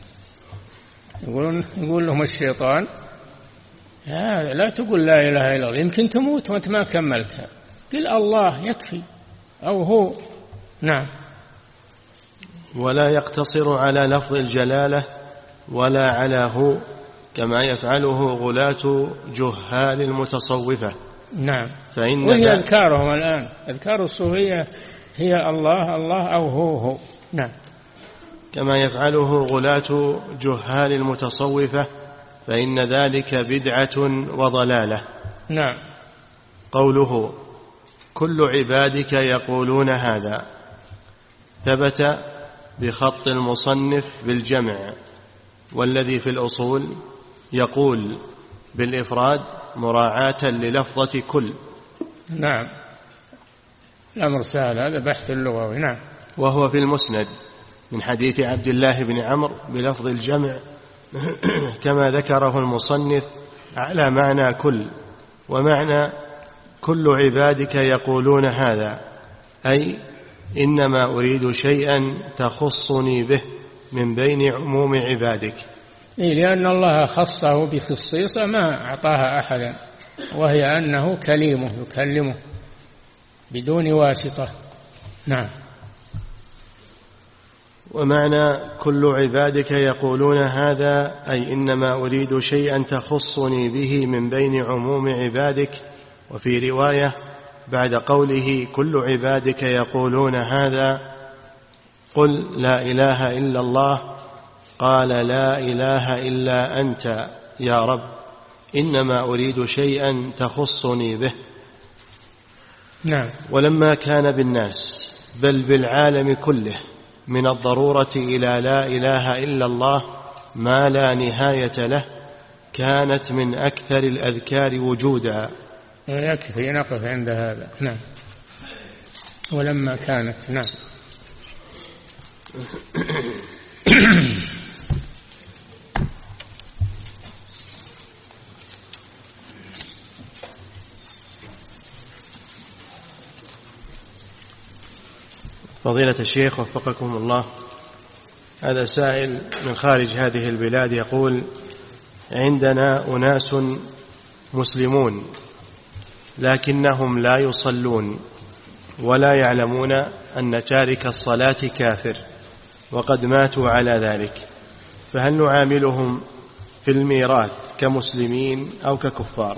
يقول لهم الشيطان: لا تقول لا إله إلا الله، يمكن تموت وأنت ما كملتها، قل الله يكفي أو هو. نعم. ولا يقتصر على لفظ الجلالة ولا على هو، كما يفعله غلاة جهال المتصوفة. نعم. وهي أذكارهم الآن، أذكار الصوفية هي الله الله أو هو. نعم. كما يفعله غلاة جهال المتصوفة، فإن ذلك بدعة وضلالة. نعم. قوله: كل عبادك يقولون هذا، ثبت بخط المصنف بالجمع، والذي في الأصول يقول بالإفراد مراعاة للفظة كل. نعم. الأمر سهل، هذا بحث اللغوي. نعم. وهو في المسند من حديث عبد الله بن عمرو بلفظ الجمع كما ذكره المصنف على معنى كل. ومعنى كل عبادك يقولون هذا، أي إنما أريد شيئا تخصني به من بين عموم عبادك. لأن الله خصه بخصيصة ما أعطاها أحدا، وهي أنه كليمه يكلمه بدون واسطة. نعم. ومعنى كل عبادك يقولون هذا، أي إنما أريد شيئا تخصني به من بين عموم عبادك. وفي رواية بعد قوله كل عبادك يقولون هذا: قل لا إله إلا الله، قال: لا إله إلا أنت يا رب، إنما أريد شيئا تخصني به. نعم. ولما كان بالناس بل بالعالم كله من الضرورة إلى لا إله إلا الله ما لا نهاية له، كانت من أكثر الأذكار وجودا. يكفي نقف عند هذا. نعم. ولما كانت. نعم. فضيلة الشيخ وفقكم الله، هذا سائل من خارج هذه البلاد يقول: عندنا أناس مسلمون لكنهم لا يصلون ولا يعلمون أن تارك الصلاة كافر، وقد ماتوا على ذلك، فهل نعاملهم في الميراث كمسلمين أو ككفار؟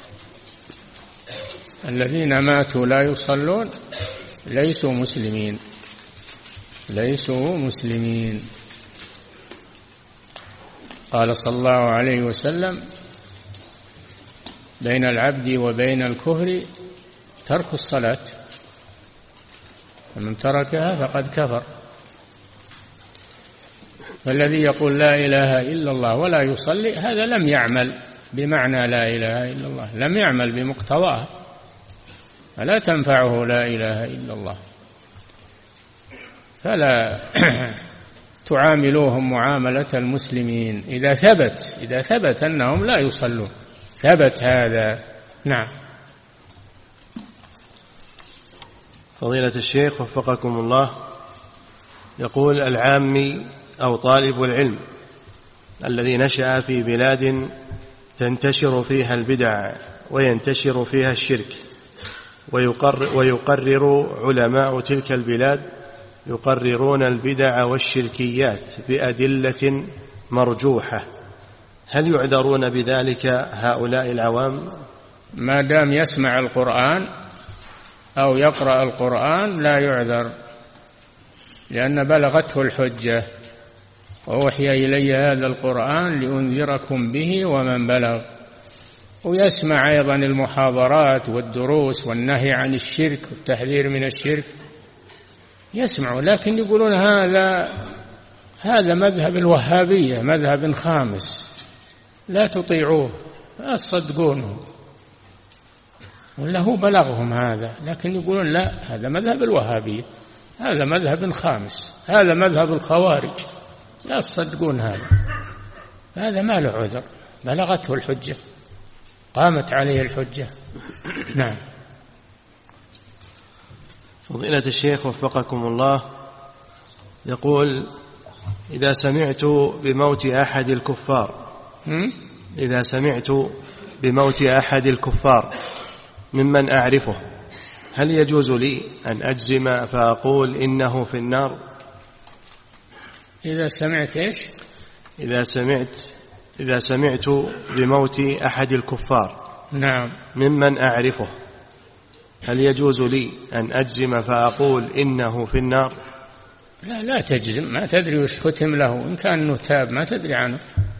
الذين ماتوا لا يصلون ليسوا مسلمين، ليسوا مسلمين. قال صلى الله عليه وسلم: بين العبد وبين الكفر ترك الصلاة، ومن تركها فقد كفر. فالذي يقول لا إله إلا الله ولا يصلي هذا لم يعمل بمعنى لا إله إلا الله، لم يعمل بمقتضاها، فلا تنفعه لا إله إلا الله. فلا تعاملوهم معاملة المسلمين إذا ثبت أنهم لا يصلون، ثبت هذا. نعم. فضيلة الشيخ وفقكم الله، يقول العامي أو طالب العلم الذي نشأ في بلاد تنتشر فيها البدع وينتشر فيها الشرك، ويقرر علماء تلك البلاد يقررون البدع والشركيات بأدلة مرجوحة، هل يعذرون بذلك هؤلاء العوام؟ ما دام يسمع القرآن أو يقرأ القرآن لا يعذر، لأن بلغته الحجة، ووحي إلي هذا القرآن لأنذركم به ومن بلغ. ويسمع أيضا المحاضرات والدروس والنهي عن الشرك والتحذير من الشرك، يسمعوا، لكن يقولون هذا مذهب الوهابية، مذهب خامس، لا تطيعوه، لا تصدقونه، ولا هو بلغهم هذا، لكن يقولون لا، هذا مذهب الوهابية، هذا مذهب خامس، هذا مذهب الخوارج، لا تصدقون هذا ما له عذر، بلغته الحجة، قامت عليه الحجة. نعم. فضيلة الشيخ وفقكم الله، يقول: إذا سمعت بموت أحد الكفار ممن أعرفه، هل يجوز لي أن أجزم فأقول إنه في النار؟ إذا سمعت إيش؟ إذا سمعت بموت أحد الكفار نعم ممن أعرفه، هل يجوز لي أن أجزم فأقول إنه في النار؟ لا تجزم، ما تدري وش ختم له، إن كان أنه تاب ما تدري عنه،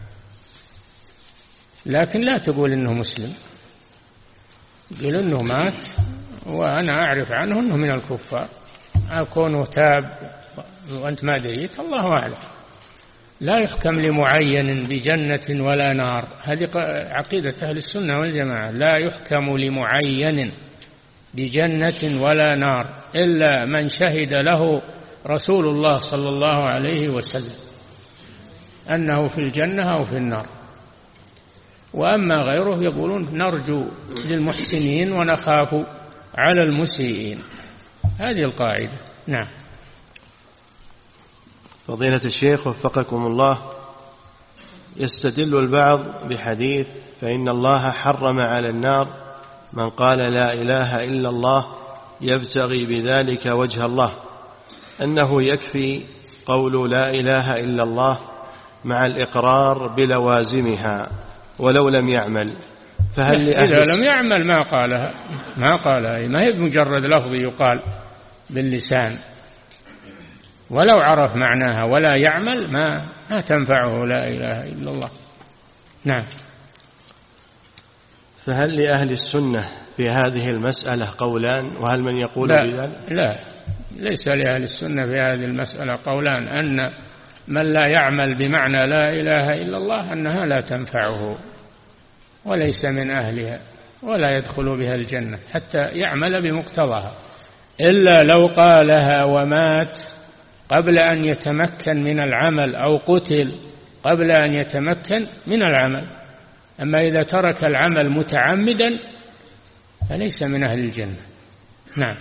لكن لا تقول إنه مسلم، قل إنه مات وأنا أعرف عنه إنه من الكفار، أكونه تاب وأنت ما دريت، الله أعلم. لا يحكم لمعين بجنة ولا نار، هذه عقيدة أهل السنة والجماعة، لا يحكم لمعين بجنة ولا نار إلا من شهد له رسول الله صلى الله عليه وسلم أنه في الجنة أو في النار. وأما غيره يقولون نرجو للمحسنين ونخاف على المسيئين، هذه القاعدة. نعم. فضيلة الشيخ وفقكم الله، يستدل البعض بحديث: فإن الله حرم على النار من قال لا إله إلا الله يبتغي بذلك وجه الله، أنه يكفي قول لا إله إلا الله مع الإقرار بلوازمها ولو لم يعمل، فهل إذا لم يعمل ما قالها، ما هي بمجرد لفظ يقال باللسان، ولو عرف معناها ولا يعمل ما تنفعه لا إله إلا الله. نعم. فهل لأهل السنة في هذه المسألة قولان، وهل من يقول بذلك؟ لا، ليس لأهل السنة في هذه المسألة قولان، أن من لا يعمل بمعنى لا إله إلا الله أنها لا تنفعه وليس من أهلها ولا يدخل بها الجنة حتى يعمل بمقتضاها، إلا لو قالها ومات قبل أن يتمكن من العمل أو قتل قبل أن يتمكن من العمل. أما إذا ترك العمل متعمدا فليس من أهل الجنة. نعم.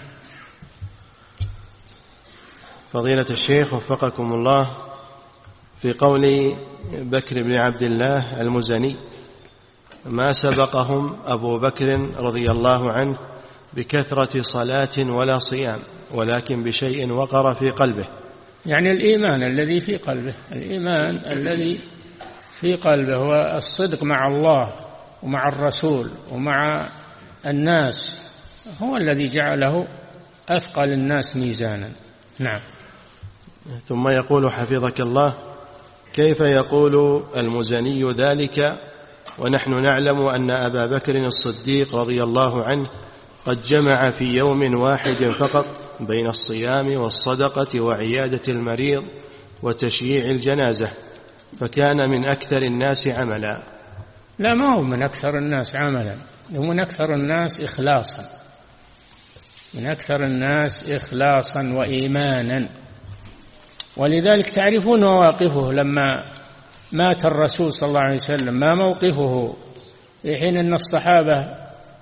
فضيلة الشيخ وفقكم الله، في قول بكر بن عبد الله المزني: ما سبقهم أبو بكر رضي الله عنه بكثرة صلاة ولا صيام، ولكن بشيء وقر في قلبه، يعني الإيمان الذي في قلبه، الإيمان الذي في قلبه هو الصدق مع الله ومع الرسول ومع الناس، هو الذي جعله أثقل الناس ميزانا. نعم. ثم يقول حفظك الله: كيف يقول المزني ذلك ونحن نعلم أن أبا بكر الصديق رضي الله عنه قد جمع في يوم واحد فقط بين الصيام والصدقة وعيادة المريض وتشييع الجنازة، فكان من أكثر الناس عملا؟ لا، ما هو من أكثر الناس عملا، هو من أكثر الناس إخلاصا، من أكثر الناس إخلاصا وإيمانا. ولذلك تعرفون مواقفه لما مات الرسول صلى الله عليه وسلم، ما موقفه في حين أن الصحابة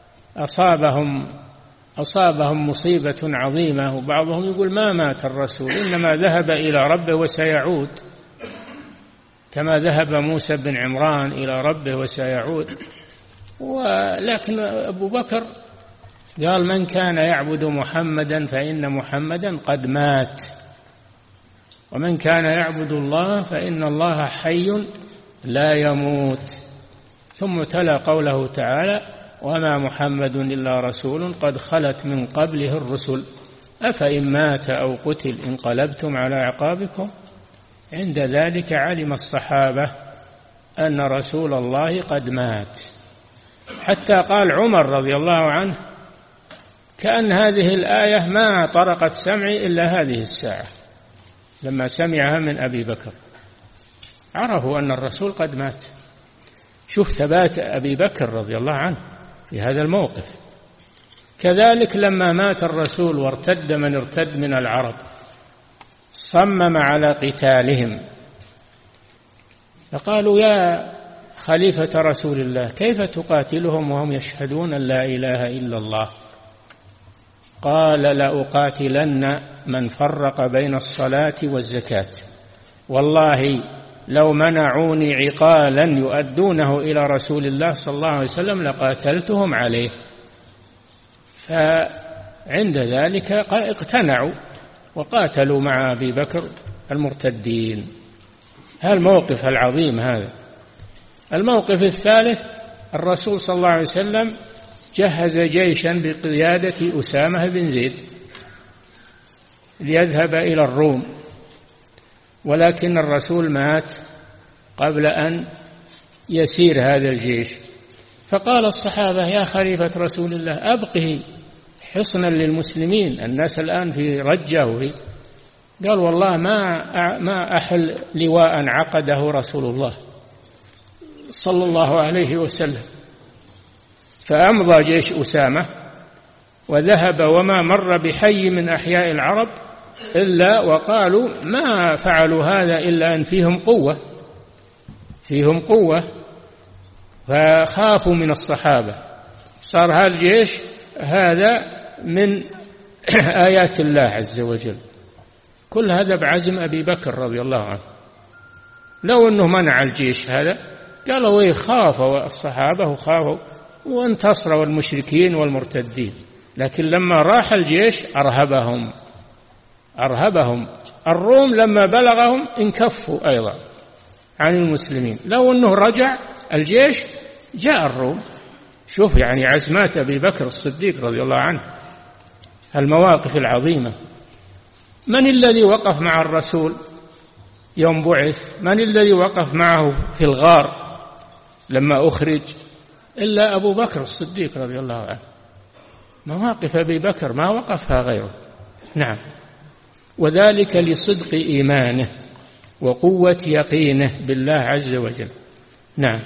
أصابهم مصيبة عظيمة، وبعضهم يقول ما مات الرسول إنما ذهب إلى ربه وسيعود، كما ذهب موسى بن عمران إلى ربه وسيعود. ولكن أبو بكر قال: من كان يعبد محمدا فإن محمدا قد مات، ومن كان يعبد الله فإن الله حي لا يموت. ثم تلا قوله تعالى: وما محمد إلا رسول قد خلت من قبله الرسل أفإن مات أو قتل انقلبتم على أعقابكم. عند ذلك علم الصحابة أن رسول الله قد مات، حتى قال عمر رضي الله عنه: كأن هذه الآية ما طرقت سمعي إلا هذه الساعة. لما سمعها من أبي بكر عرفوا أن الرسول قد مات. شوف ثبات أبي بكر رضي الله عنه في هذا الموقف. كذلك لما مات الرسول وارتد من ارتد من العرب صمم على قتالهم، فقالوا: يا خليفة رسول الله كيف تقاتلهم وهم يشهدون أن لا إله إلا الله؟ قال: لأقاتلن من فرق بين الصلاة والزكاة، والله لو منعوني عقالا يؤدونه إلى رسول الله صلى الله عليه وسلم لقاتلتهم عليه. فعند ذلك اقتنعوا وقاتلوا مع أبي بكر المرتدين. هذا الموقف العظيم هذا. الموقف الثالث: الرسول صلى الله عليه وسلم جهز جيشا بقيادة أسامة بن زيد ليذهب إلى الروم، ولكن الرسول مات قبل أن يسير هذا الجيش. فقال الصحابة: يا خليفة رسول الله أبقه حصنا للمسلمين، الناس الآن في رجة. قال: والله ما أحل لواء عقده رسول الله صلى الله عليه وسلم. فأمضى جيش أسامة وذهب، وما مر بحي من أحياء العرب إلا وقالوا ما فعلوا هذا إلا أن فيهم قوة، فخافوا من الصحابة. صار هذا الجيش هذا من آيات الله عز وجل. كل هذا بعزم أبي بكر رضي الله عنه. لو أنه منع الجيش هذا قالوا خافوا الصحابة وخافوا وانتصروا المشركين والمرتدين، لكن لما راح الجيش أرهبهم. الروم لما بلغهم انكفوا أيضا عن المسلمين. لو أنه رجع الجيش جاء الروم. شوف يعني عزمات أبي بكر الصديق رضي الله عنه، المواقف العظيمة. من الذي وقف مع الرسول يوم بعث؟ من الذي وقف معه في الغار لما أخرج؟ إلا أبو بكر الصديق رضي الله عنه. مواقف أبي بكر ما وقفها غيره. نعم، وذلك لصدق إيمانه وقوة يقينه بالله عز وجل. نعم.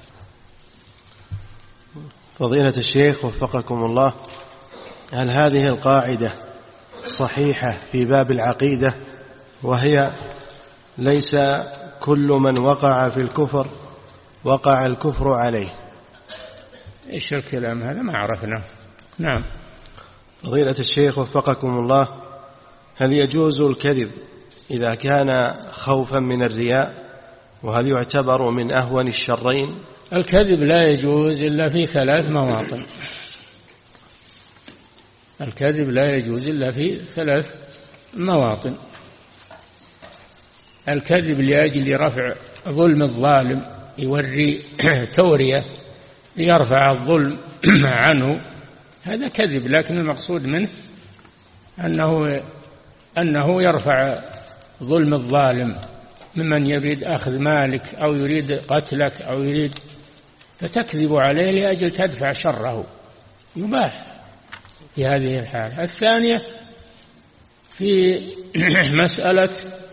فضيلة الشيخ وفقكم الله، هل هذه القاعدة صحيحة في باب العقيدة، وهي ليس كل من وقع في الكفر وقع الكفر عليه؟ إيش الكلام هذا؟ ما عرفنا. نعم. فضيلة الشيخ وفقكم الله، هل يجوز الكذب إذا كان خوفا من الرياء، وهل يعتبر من أهون الشرين؟ الكذب لا يجوز إلا في 3 مواطن. الكذب لا يجوز إلا في 3 مواطن. الكذب لأجل رفع ظلم الظالم، يوري تورية ليرفع الظلم عنه، هذا كذب. لكن المقصود منه أنه يرفع ظلم الظالم ممن يريد أخذ مالك أو يريد قتلك أو يريد، فتكذب عليه لأجل تدفع شره، يباح في هذه الحالة. الثانية في مسألة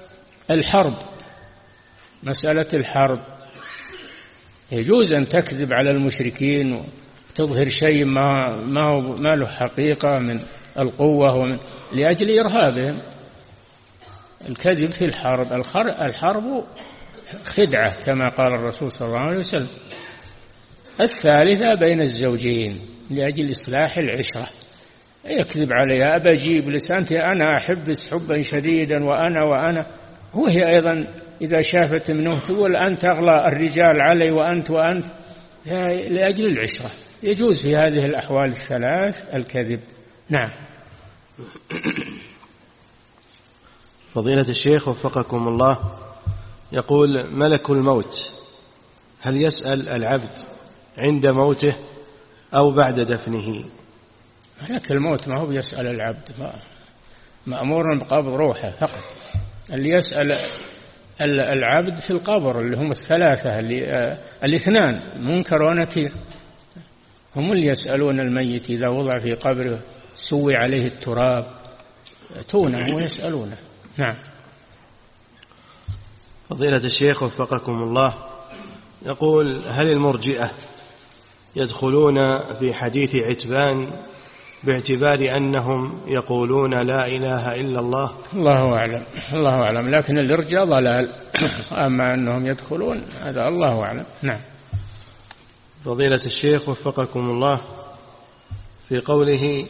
الحرب يجوز أن تكذب على المشركين وتظهر شيء ما له حقيقة من القوة ومن لأجل إرهابهم. الكذب في الحرب خدعة كما قال الرسول صلى الله عليه وسلم. الثالثة بين الزوجين لأجل إصلاح العشرة، يكذب عليها: أبى أجيب لسانتي أنا أحبك حبا شديدا وأنا وهي أيضا إذا شافت منه تقول أنت أغلى الرجال علي وأنت لأجل العشرة. يجوز في هذه الأحوال الثلاث الكذب. نعم. فضيلة الشيخ وفقكم الله، يقول: ملك الموت هل يسأل العبد عند موته أو بعد دفنه؟ ملك الموت ما هو بيسأل العبد، مأمور بقبض روحه فقط. اللي يسأل العبد في القبر اللي هم الثلاثة الاثنان منكر ونكير، هم اللي يسألون الميت إذا وضع في قبره سوي عليه التراب، يأتونه ويسألونه. نعم. فضيلة الشيخ وفقكم الله، يقول: هل المرجئة يدخلون في حديث عتبان باعتبار أنهم يقولون لا إله إلا الله؟ الله أعلم، الله أعلم، لكن الإرجاء ضلال. أما أنهم يدخلون هذا الله أعلم. نعم. فضيلة الشيخ وفقكم الله، في قوله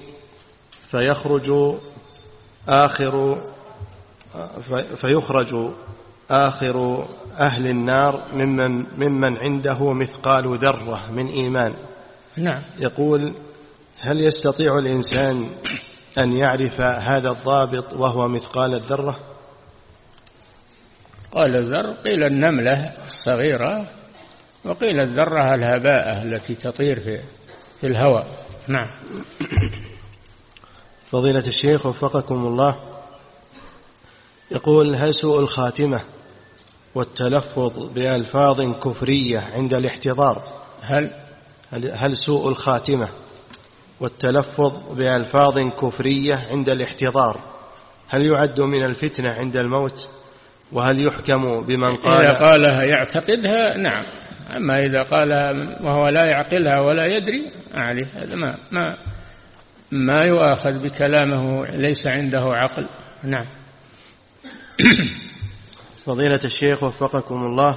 فيخرج آخر أهل النار ممن عنده مثقال ذرة من إيمان. نعم. يقول: هل يستطيع الإنسان أن يعرف هذا الضابط وهو مثقال الذرة؟ قال الذر، قيل النملة الصغيرة، وقيل الذرة الهباءة التي تطير في الهواء. نعم. فضيلة الشيخ وفقكم الله، يقول: هل سوء الخاتمة والتلفظ بألفاظ كفرية عند الاحتضار هل سوء الخاتمة والتلفظ بألفاظ كفرية عند الاحتضار هل يعد من الفتنة عند الموت؟ وهل يحكم بمن إذا قالها يعتقدها نعم، أما إذا قال وهو لا يعقلها ولا يدري عليه هذا ما يؤاخذ بكلامه، ليس عنده عقل. نعم. فضيلة الشيخ وفقكم الله،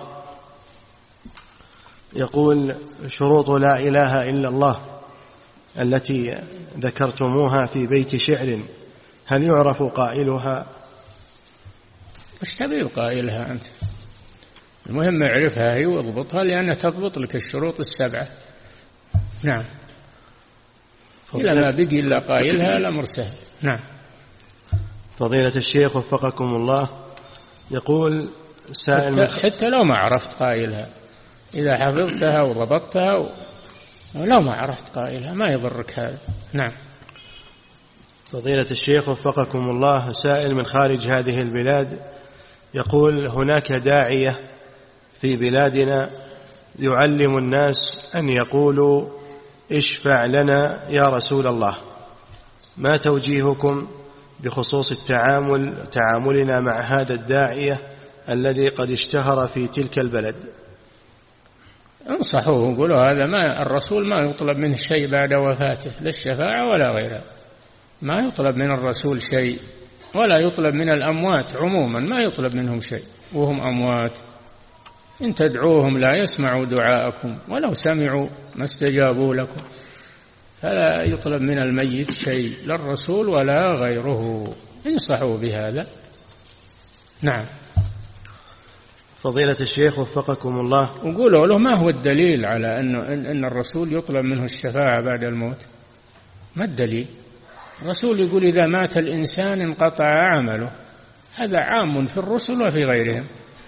يقول: شروط لا إله إلا الله التي ذكرتموها في بيت شعر هل يعرف قائلها؟ مش تبي قائلها أنت، المهم اعرفها هي واضبطها، لأنها تضبط لك الشروط السبعة. نعم. إلا ما بقي إلا قائلها الأمر سهل. نعم. فضيلة الشيخ وفقكم الله، يقول سائل: حتى لو ما عرفت قائلها، إذا حفظتها وضبطتها ولو ما عرفت قائلها ما يضرك هذا. نعم. فضيلة الشيخ وفقكم الله، سائل من خارج هذه البلاد يقول: هناك داعية في بلادنا يعلم الناس أن يقولوا اشفع لنا يا رسول الله، ما توجيهكم بخصوص تعاملنا مع هذا الداعية الذي قد اشتهر في تلك البلد؟ انصحوه، قولوا هذا ما الرسول ما يطلب منه شيء بعد وفاته، لا الشفاعة ولا غيرها، ما يطلب من الرسول شيء، ولا يطلب من الأموات عموما، ما يطلب منهم شيء وهم أموات. إن تدعوهم لا يسمعوا دعاءكم ولو سمعوا ما استجابوا لكم، فلا يطلب من الميت شيء، لا الرسول ولا غيره. انصحوا بهذا. نعم. فضيلة الشيخ وفقكم الله، وقولوا له ما هو الدليل على أن الرسول يطلب منه الشفاعة بعد الموت؟ ما الدليل؟ الرسول يقول إذا مات الإنسان انقطع عمله، هذا عام في الرسل وفي غيرهم،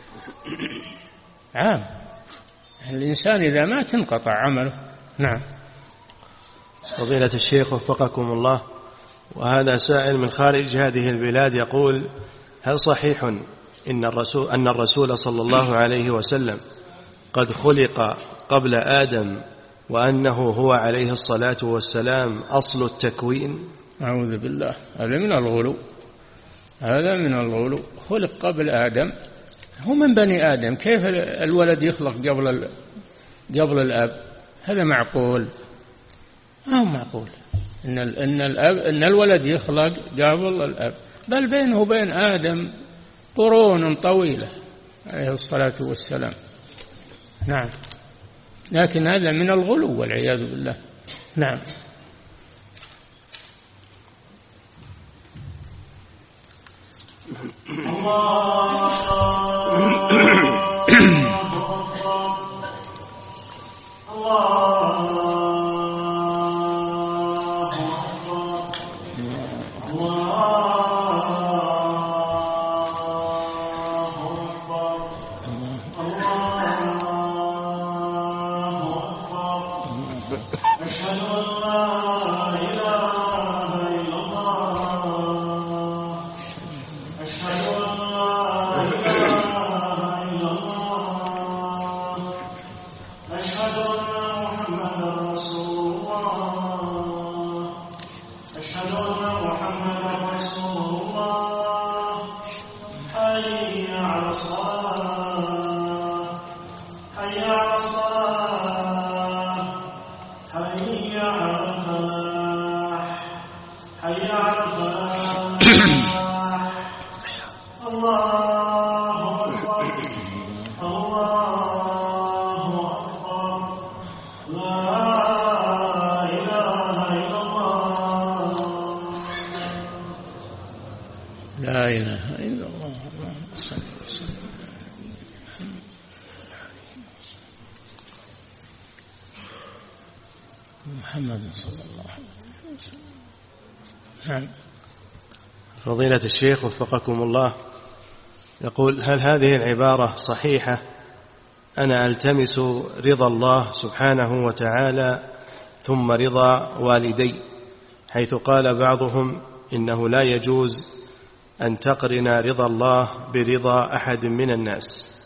عام. الإنسان إذا مات انقطع عمله. نعم. فضيلة الشيخ وفقكم الله، وهذا سائل من خارج هذه البلاد يقول: هل صحيح أن الرسول صلى الله عليه وسلم قد خلق قبل آدم وأنه هو عليه الصلاة والسلام أصل التكوين؟ أعوذ بالله، هذا من الغلو، هذا من الغلو. خلق قبل آدم، هو من بني آدم، كيف الولد يخلق قبل الأب؟ هذا معقول؟ ما هو معقول إن الولد يخلق قبل الأب، بل بينه وبين آدم قرون طويلة عليه الصلاة والسلام. نعم. لكن هذا من الغلو والعياذ بالله. نعم. الله لا إله إلا الله صلى الله عليه وسلم محمد صلى الله عليه وسلم. نعم. فضيلة الشيخ وفقكم الله، يقول: هل هذه العبارة صحيحة؟ أنا ألتمس رضا الله سبحانه وتعالى ثم رضا والدي، حيث قال بعضهم إنه لا يجوز أن تقرن رضا الله برضا أحد من الناس.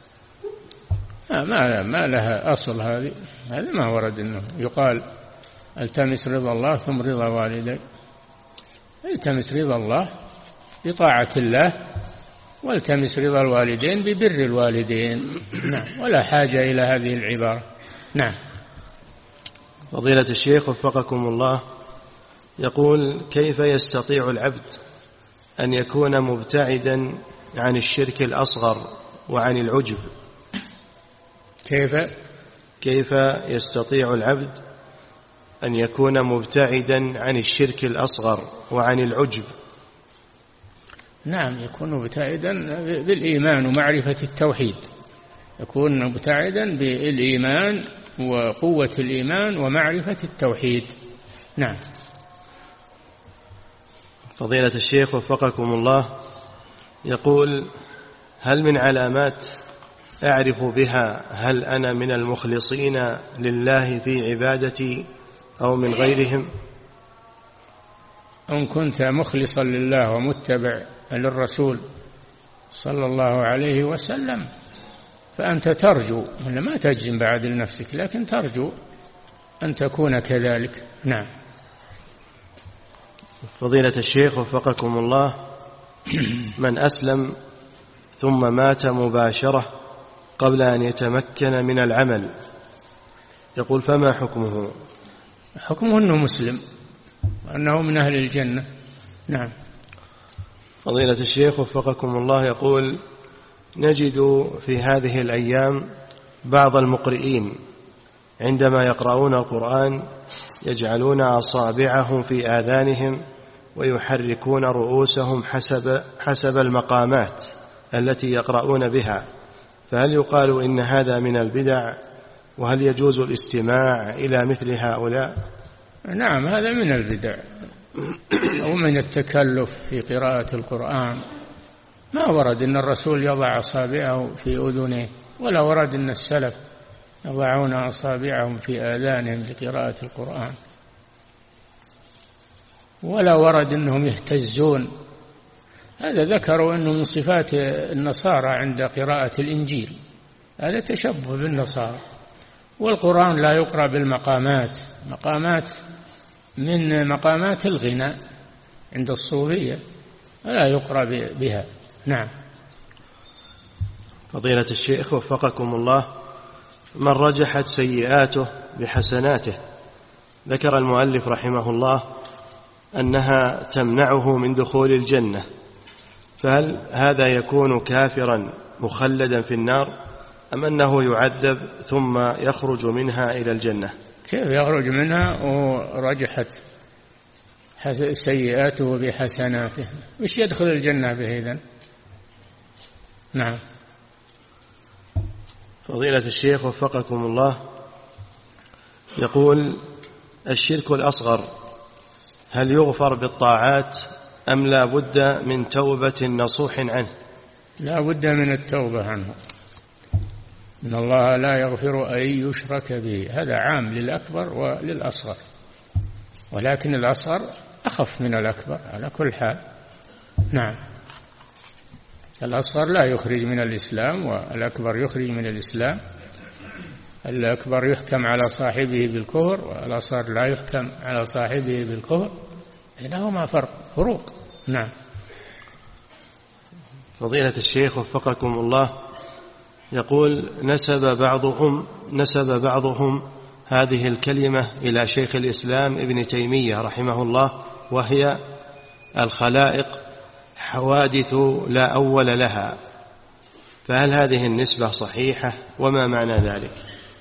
ما لها أصل هذه ما ورد أنه يقال التمس رضا الله ثم رضا والدي. التمس رضا الله بطاعة الله، والتمس رضا الوالدين ببر الوالدين. نعم، ولا حاجة إلى هذه العبارة. نعم. فضيلة الشيخ وفقكم الله، يقول: كيف يستطيع العبد أن يكون مبتعدا عن الشرك الأصغر وعن العجب؟ كيف يستطيع العبد أن يكون مبتعدا عن الشرك الأصغر وعن العجب؟ نعم، يكون مبتعدا بالإيمان ومعرفة التوحيد، يكون مبتعدا بالإيمان وقوة الإيمان ومعرفة التوحيد. نعم. فضيلة الشيخ وفقكم الله، يقول: هل من علامات أعرف بها هل أنا من المخلصين لله في عبادتي أو من غيرهم؟ إن كنت مخلصا لله ومتبع للرسول صلى الله عليه وسلم فأنت ترجو، ما تجزم بعد لنفسك، لكن ترجو أن تكون كذلك. نعم. فضيلة الشيخ وفقكم الله، من أسلم ثم مات مباشرة قبل أن يتمكن من العمل، يقول: فما حكمه؟ حكمه أنه مسلم وأنه من أهل الجنة. نعم. فضيلة الشيخ وفقكم الله، يقول: نجد في هذه الأيام بعض المقرئين عندما يقرؤون القرآن يجعلون أصابعهم في آذانهم ويحركون رؤوسهم حسب المقامات التي يقرؤون بها، فهل يقال إن هذا من البدع؟ وهل يجوز الاستماع إلى مثل هؤلاء؟ نعم، هذا من البدع ومن التكلف في قراءة القرآن. ما ورد أن الرسول يضع أصابعه في أذنه، ولا ورد أن السلف يضعون أصابعهم في آذانهم لقراءة القرآن، ولا ورد أنهم يهتزون. هذا ذكروا أنه من صفات النصارى عند قراءة الإنجيل، هذا تشبه بالنصارى. والقرآن لا يقرأ بالمقامات، مقامات من مقامات الغناء عند الصوفية، لا يقرأ بها. نعم. فضيلة الشيخ وفقكم الله، من رجحت سيئاته بحسناته، ذكر المؤلف رحمه الله أنها تمنعه من دخول الجنة، فهل هذا يكون كافرا مخلدا في النار أم أنه يعذب ثم يخرج منها إلى الجنة؟ كيف يخرج منها ورجحت سيئاته بحسناته؟ وش يدخل الجنة به إذن؟ نعم. فضيلة الشيخ وفقكم الله، يقول: الشرك الأصغر هل يغفر بالطاعات أم لا بد من توبة نصوح عنه؟ لا بد من التوبة عنه. إن الله لا يغفر أن يشرك به، هذا عام للأكبر وللأصغر، ولكن الأصغر أخف من الأكبر على كل حال. نعم، الأصغر لا يخرج من الإسلام والأكبر يخرج من الإسلام. الأكبر يحكم على صاحبه بالكفر والأصغر لا يحكم على صاحبه بالكفر، بينهما فروق. نعم. فضيلة الشيخ وفقكم الله، يقول: نسب بعضهم هذه الكلمة إلى شيخ الإسلام ابن تيمية رحمه الله، وهي: الخلائق حوادث لا أول لها، فهل هذه النسبة صحيحة وما معنى ذلك؟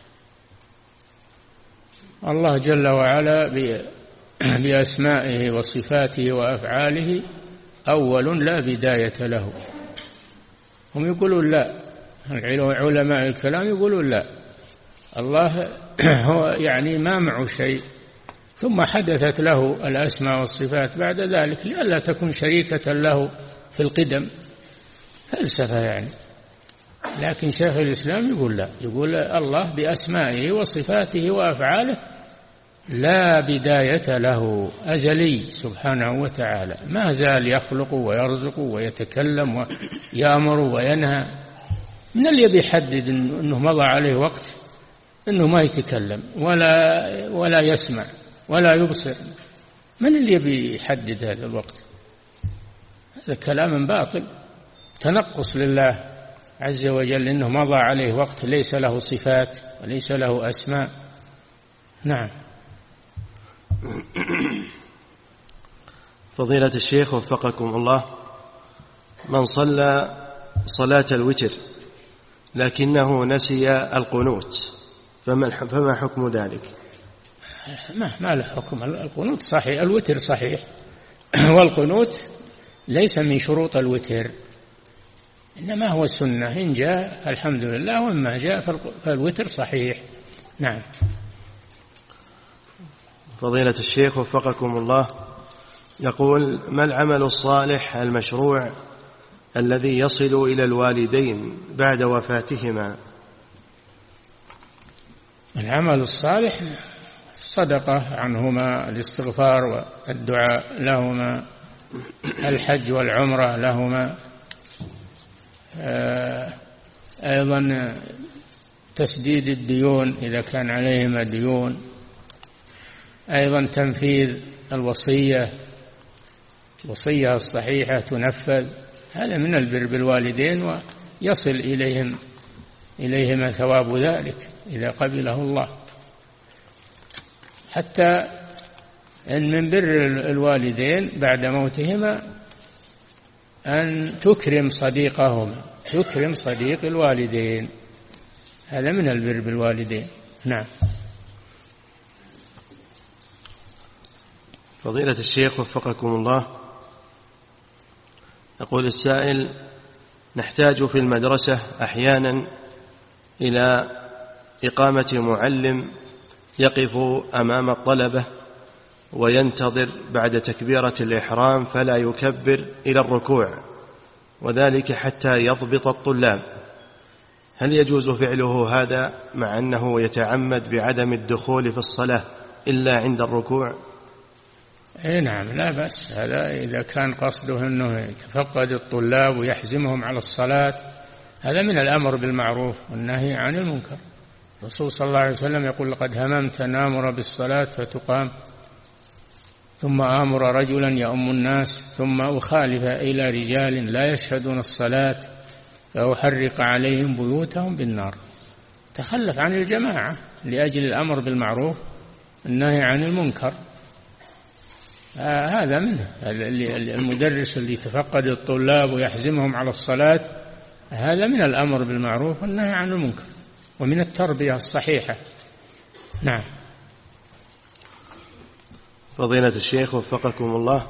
الله جل وعلا بأسمائه وصفاته وأفعاله أول لا بداية له. هم يقولون لا، علماء الكلام يقولون لا، الله هو يعني ما معه شيء، ثم حدثت له الأسماء والصفات بعد ذلك لئلا تكون شريكة له في القدم، فلسفة يعني. لكن شيخ الإسلام يقول لا، يقول الله بأسمائه وصفاته وأفعاله لا بداية له، أزلي سبحانه وتعالى، ما زال يخلق ويرزق ويتكلم ويأمر وينهى. من اللي بيحدد أنه مضى عليه وقت أنه ما يتكلم ولا يسمع ولا يبصر؟ من اللي بيحدد هذا الوقت؟ هذا كلام باطل، تنقص لله عز وجل، إنه مضى عليه وقت ليس له صفات وليس له أسماء. نعم. فضيلة الشيخ وفقكم الله، من صلى صلاة الوتر لكنه نسي القنوت فما حكم ذلك؟ ما له حكم. القنوت صحيح، الوتر صحيح، والقنوت ليس من شروط الوتر، إنما هو السنة، إن جاء الحمد لله، وإما جاء فالوتر صحيح. نعم. فضيلة الشيخ وفقكم الله، يقول: ما العمل الصالح المشروع الذي يصل إلى الوالدين بعد وفاتهما؟ العمل الصالح الصدقة عنهما، الاستغفار والدعاء لهما، الحج والعمرة لهما، أيضا تسديد الديون إذا كان عليهما ديون، أيضا تنفيذ الوصية الصحيحة تنفذ. هذا من البر بالوالدين، ويصل إليهما ثواب ذلك إذا قبله الله. حتى أن من بر الوالدين بعد موتهما أن تكرم صديقهما، تكرم صديق الوالدين، هذا من البر بالوالدين. نعم. فضيلة الشيخ وفقكم الله، يقول السائل: نحتاج في المدرسة أحيانا إلى إقامة معلم يقف أمام الطلبة وينتظر بعد تكبيرة الإحرام فلا يكبر إلى الركوع، وذلك حتى يضبط الطلاب، هل يجوز فعله هذا مع أنه يتعمد بعدم الدخول في الصلاة إلا عند الركوع؟ نعم، لا بأس، هذا إذا كان قصده أنه يتفقد الطلاب ويحزمهم على الصلاة، هذا من الأمر بالمعروف والنهي عن المنكر. الرسول صلى الله عليه وسلم يقول: لقد هممت أن آمر بالصلاة فتقام، ثم آمر رجلا يؤم الناس، ثم أخالف إلى رجال لا يشهدون الصلاة فأحرق عليهم بيوتهم بالنار. تخلف عن الجماعة لأجل الأمر بالمعروف النهي عن المنكر. هذا منه. المدرس اللي يتفقد الطلاب ويحزمهم على الصلاة، هذا من الأمر بالمعروف والنهي عن المنكر، ومن التربية الصحيحة. نعم. فضيلة الشيخ وفقكم الله،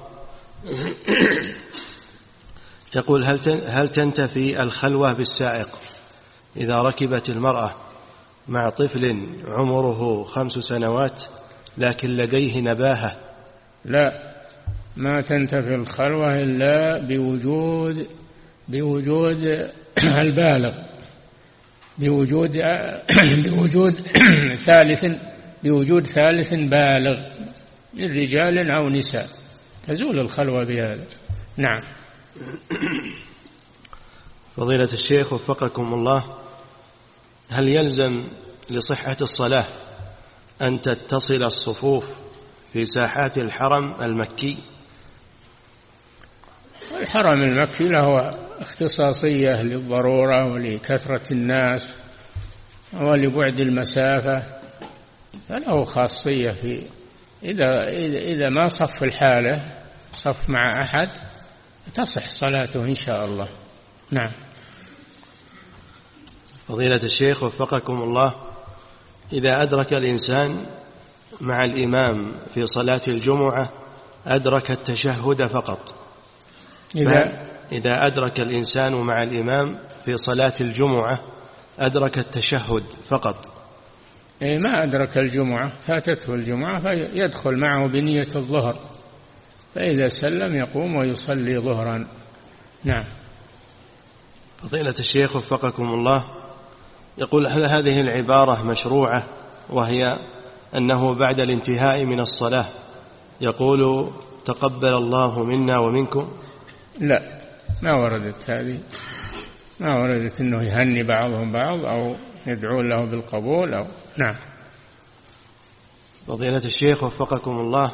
يقول: هل تنتفي الخلوة بالسائق إذا ركبت المرأة مع طفل عمره 5 سنوات لكن لديه نباهة؟ لا، ما تنتفي الخلوة إلا بوجود البالغ، بوجود ثالث بالغ من رجال أو نساء، تزول الخلوة بهذا. نعم. فضيلة الشيخ وفقكم الله، هل يلزم لصحة الصلاة أن تتصل الصفوف في ساحات الحرم المكي؟ الحرم المكي له اختصاصية للضرورة ولكثرة الناس ولبعد المسافة، فله خاصية في إذا ما صف الحالة، صف مع أحد، تصح صلاته إن شاء الله. نعم. فضيلة الشيخ وفقكم الله، إذا أدرك الإنسان مع الإمام في صلاة الجمعة أدرك التشهد فقط، إذا أدرك الإنسان مع الإمام في صلاة الجمعة أدرك التشهد فقط، ما أدرك الجمعة، فاتته الجمعة، فيدخل معه بنية الظهر، فإذا سلم يقوم ويصلي ظهرا. نعم. فضيلة الشيخ وفقكم الله، يقول: هل هذه العبارة مشروعة، وهي أنه بعد الانتهاء من الصلاة يقول تقبل الله منا ومنكم؟ لا، ما وردت هذه، ما وردت أنه يهني بعضهم بعض أو يدعون له بالقبول أو. نعم. فضيلة الشيخ وفقكم الله،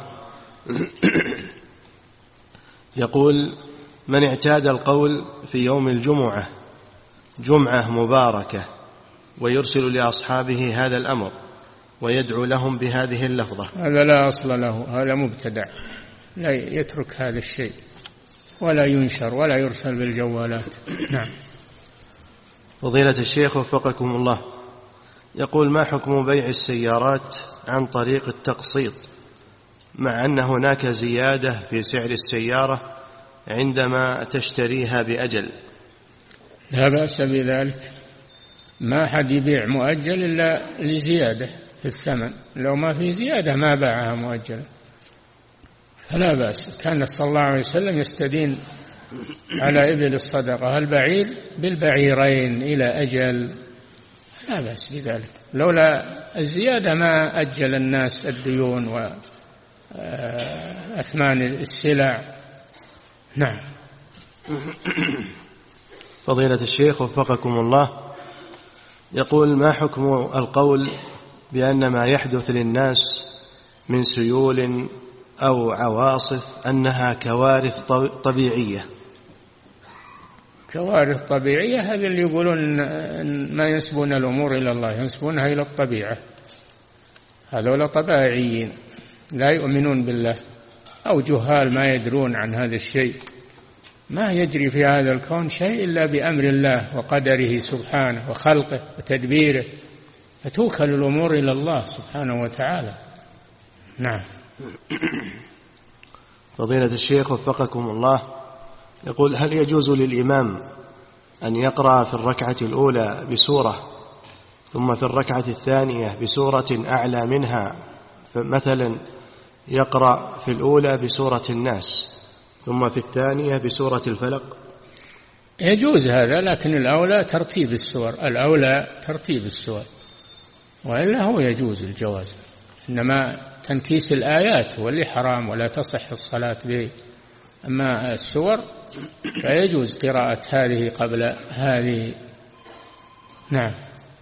يقول: من اعتاد القول في يوم الجمعة جمعة مباركة ويرسل لأصحابه هذا الأمر ويدعو لهم بهذه اللفظة، هذا لا أصل له، هذا مبتدع، لا يترك هذا الشيء ولا ينشر ولا يرسل بالجوالات. نعم. فضيلة الشيخ وفقكم الله، يقول: ما حكم بيع السيارات عن طريق التقسيط مع أن هناك زيادة في سعر السيارة عندما تشتريها بأجل؟ لا بأس بذلك، ما حد يبيع مؤجل إلا لزيادة في الثمن، لو ما في زيادة ما باعها مؤجلا، فلا بأس. كان صلى الله عليه وسلم يستدين على إبل الصدقة البعير بالبعيرين إلى أجل، لا بأس بذلك. لولا الزيادة ما أجل الناس الديون وأثمان السلع. نعم. فضيلة الشيخ وفقكم الله، يقول: ما حكم القول بأن ما يحدث للناس من سيول أو عواصف أنها كوارث طبيعية؟ كوارث طبيعية هذا اللي يقولون ما ينسبون الأمور إلى الله، ينسبونها إلى الطبيعة، هذول طبيعيين لا يؤمنون بالله أو جهال ما يدرون عن هذا الشيء. ما يجري في هذا الكون شيء إلا بأمر الله وقدره سبحانه وخلقه وتدبيره، فتوكل الأمور إلى الله سبحانه وتعالى. نعم. فضيلة الشيخ وفقكم الله، يقول: هل يجوز للإمام أن يقرأ في الركعة الأولى بسورة ثم في الركعة الثانية بسورة أعلى منها، فمثلا يقرأ في الأولى بسورة الناس ثم في الثانية بسورة الفلق؟ يجوز هذا، لكن الأولى ترتيب السور، وإلا هو يجوز الجواز، إنما تنكيس الآيات هو اللي حرام ولا تصح الصلاة به. أما السور فيجوز قراءة هذه قبل هذه. نعم.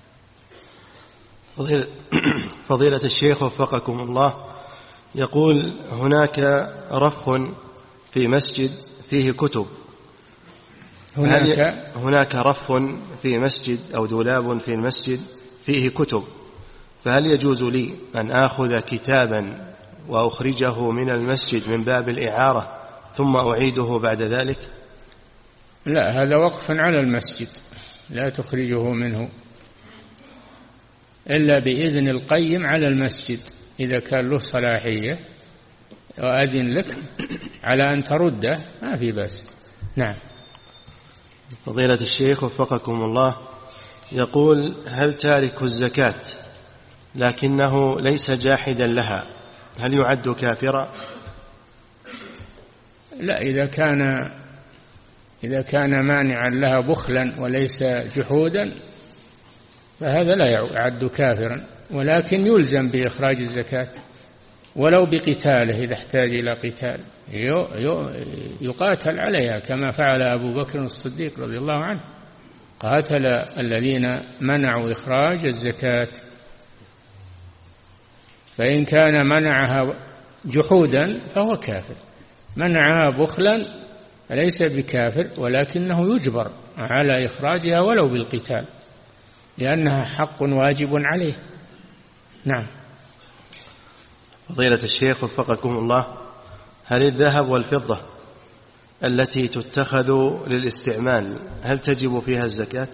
فضيلة الشيخ وفقكم الله، يقول: هناك رف في مسجد فيه كتب، هناك رف في مسجد أو دولاب في المسجد فيه كتب، فهل يجوز لي أن آخذ كتابا وأخرجه من المسجد من باب الإعارة ثم أعيده بعد ذلك؟ لا، هذا وقف على المسجد، لا تخرجه منه إلا بإذن القيم على المسجد، إذا كان له صلاحية وأذن لك على أن ترده ما في بأس. نعم. فضيلة الشيخ وفقكم الله، يقول: هل تارك الزكاة لكنه ليس جاحدا لها هل يعد كافرا؟ لا، إذا كان مانعا لها بخلا وليس جحودا فهذا لا يعد كافرا، ولكن يلزم بإخراج الزكاة ولو بقتاله إذا احتاج إلى قتال يقاتل عليها، كما فعل أبو بكر الصديق رضي الله عنه، قاتل الذين منعوا إخراج الزكاة. فإن كان منعها جحودا فهو كافر، منعها بخلا فليس بكافر، ولكنه يجبر على إخراجها ولو بالقتال، لأنها حق واجب عليه. نعم. فضيلة الشيخ وفقكم الله، هل الذهب والفضة التي تتخذ للاستعمال هل تجب فيها الزكاة؟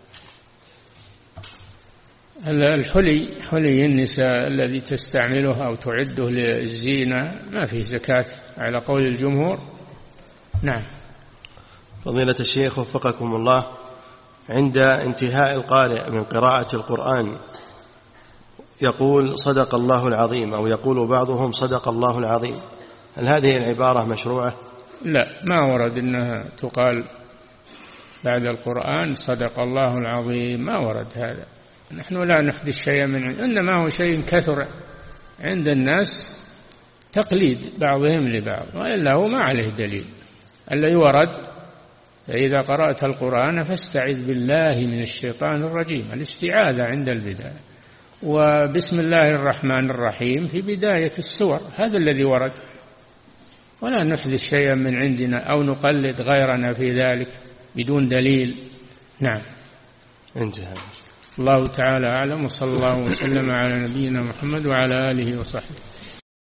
حلي النساء الذي تستعمله أو تعده للزينة ما فيه زكاة على قول الجمهور. نعم. فضيلة الشيخ وفقكم الله، عند انتهاء القارئ من قراءة القرآن يقول صدق الله العظيم، أو يقول بعضهم صدق الله العظيم، هل هذه العبارة مشروعة؟ لا، ما ورد أنها تقال بعد القرآن صدق الله العظيم، ما ورد هذا. نحن لا نحدث شيئا إنما هو شيء كثر عند الناس تقليد بعضهم لبعض، وإلا هو ما عليه دليل. الذي ورد: فإذا قرأت القرآن فاستعذ بالله من الشيطان الرجيم، الاستعاذة عند البداية، وبسم الله الرحمن الرحيم في بداية السور، هذا الذي ورد، ولا نحدث شيئا من عندنا أو نقلد غيرنا في ذلك بدون دليل. نعم. انتهى. الله تعالى أعلم، وصلى الله وسلم على نبينا محمد وعلى آله وصحبه.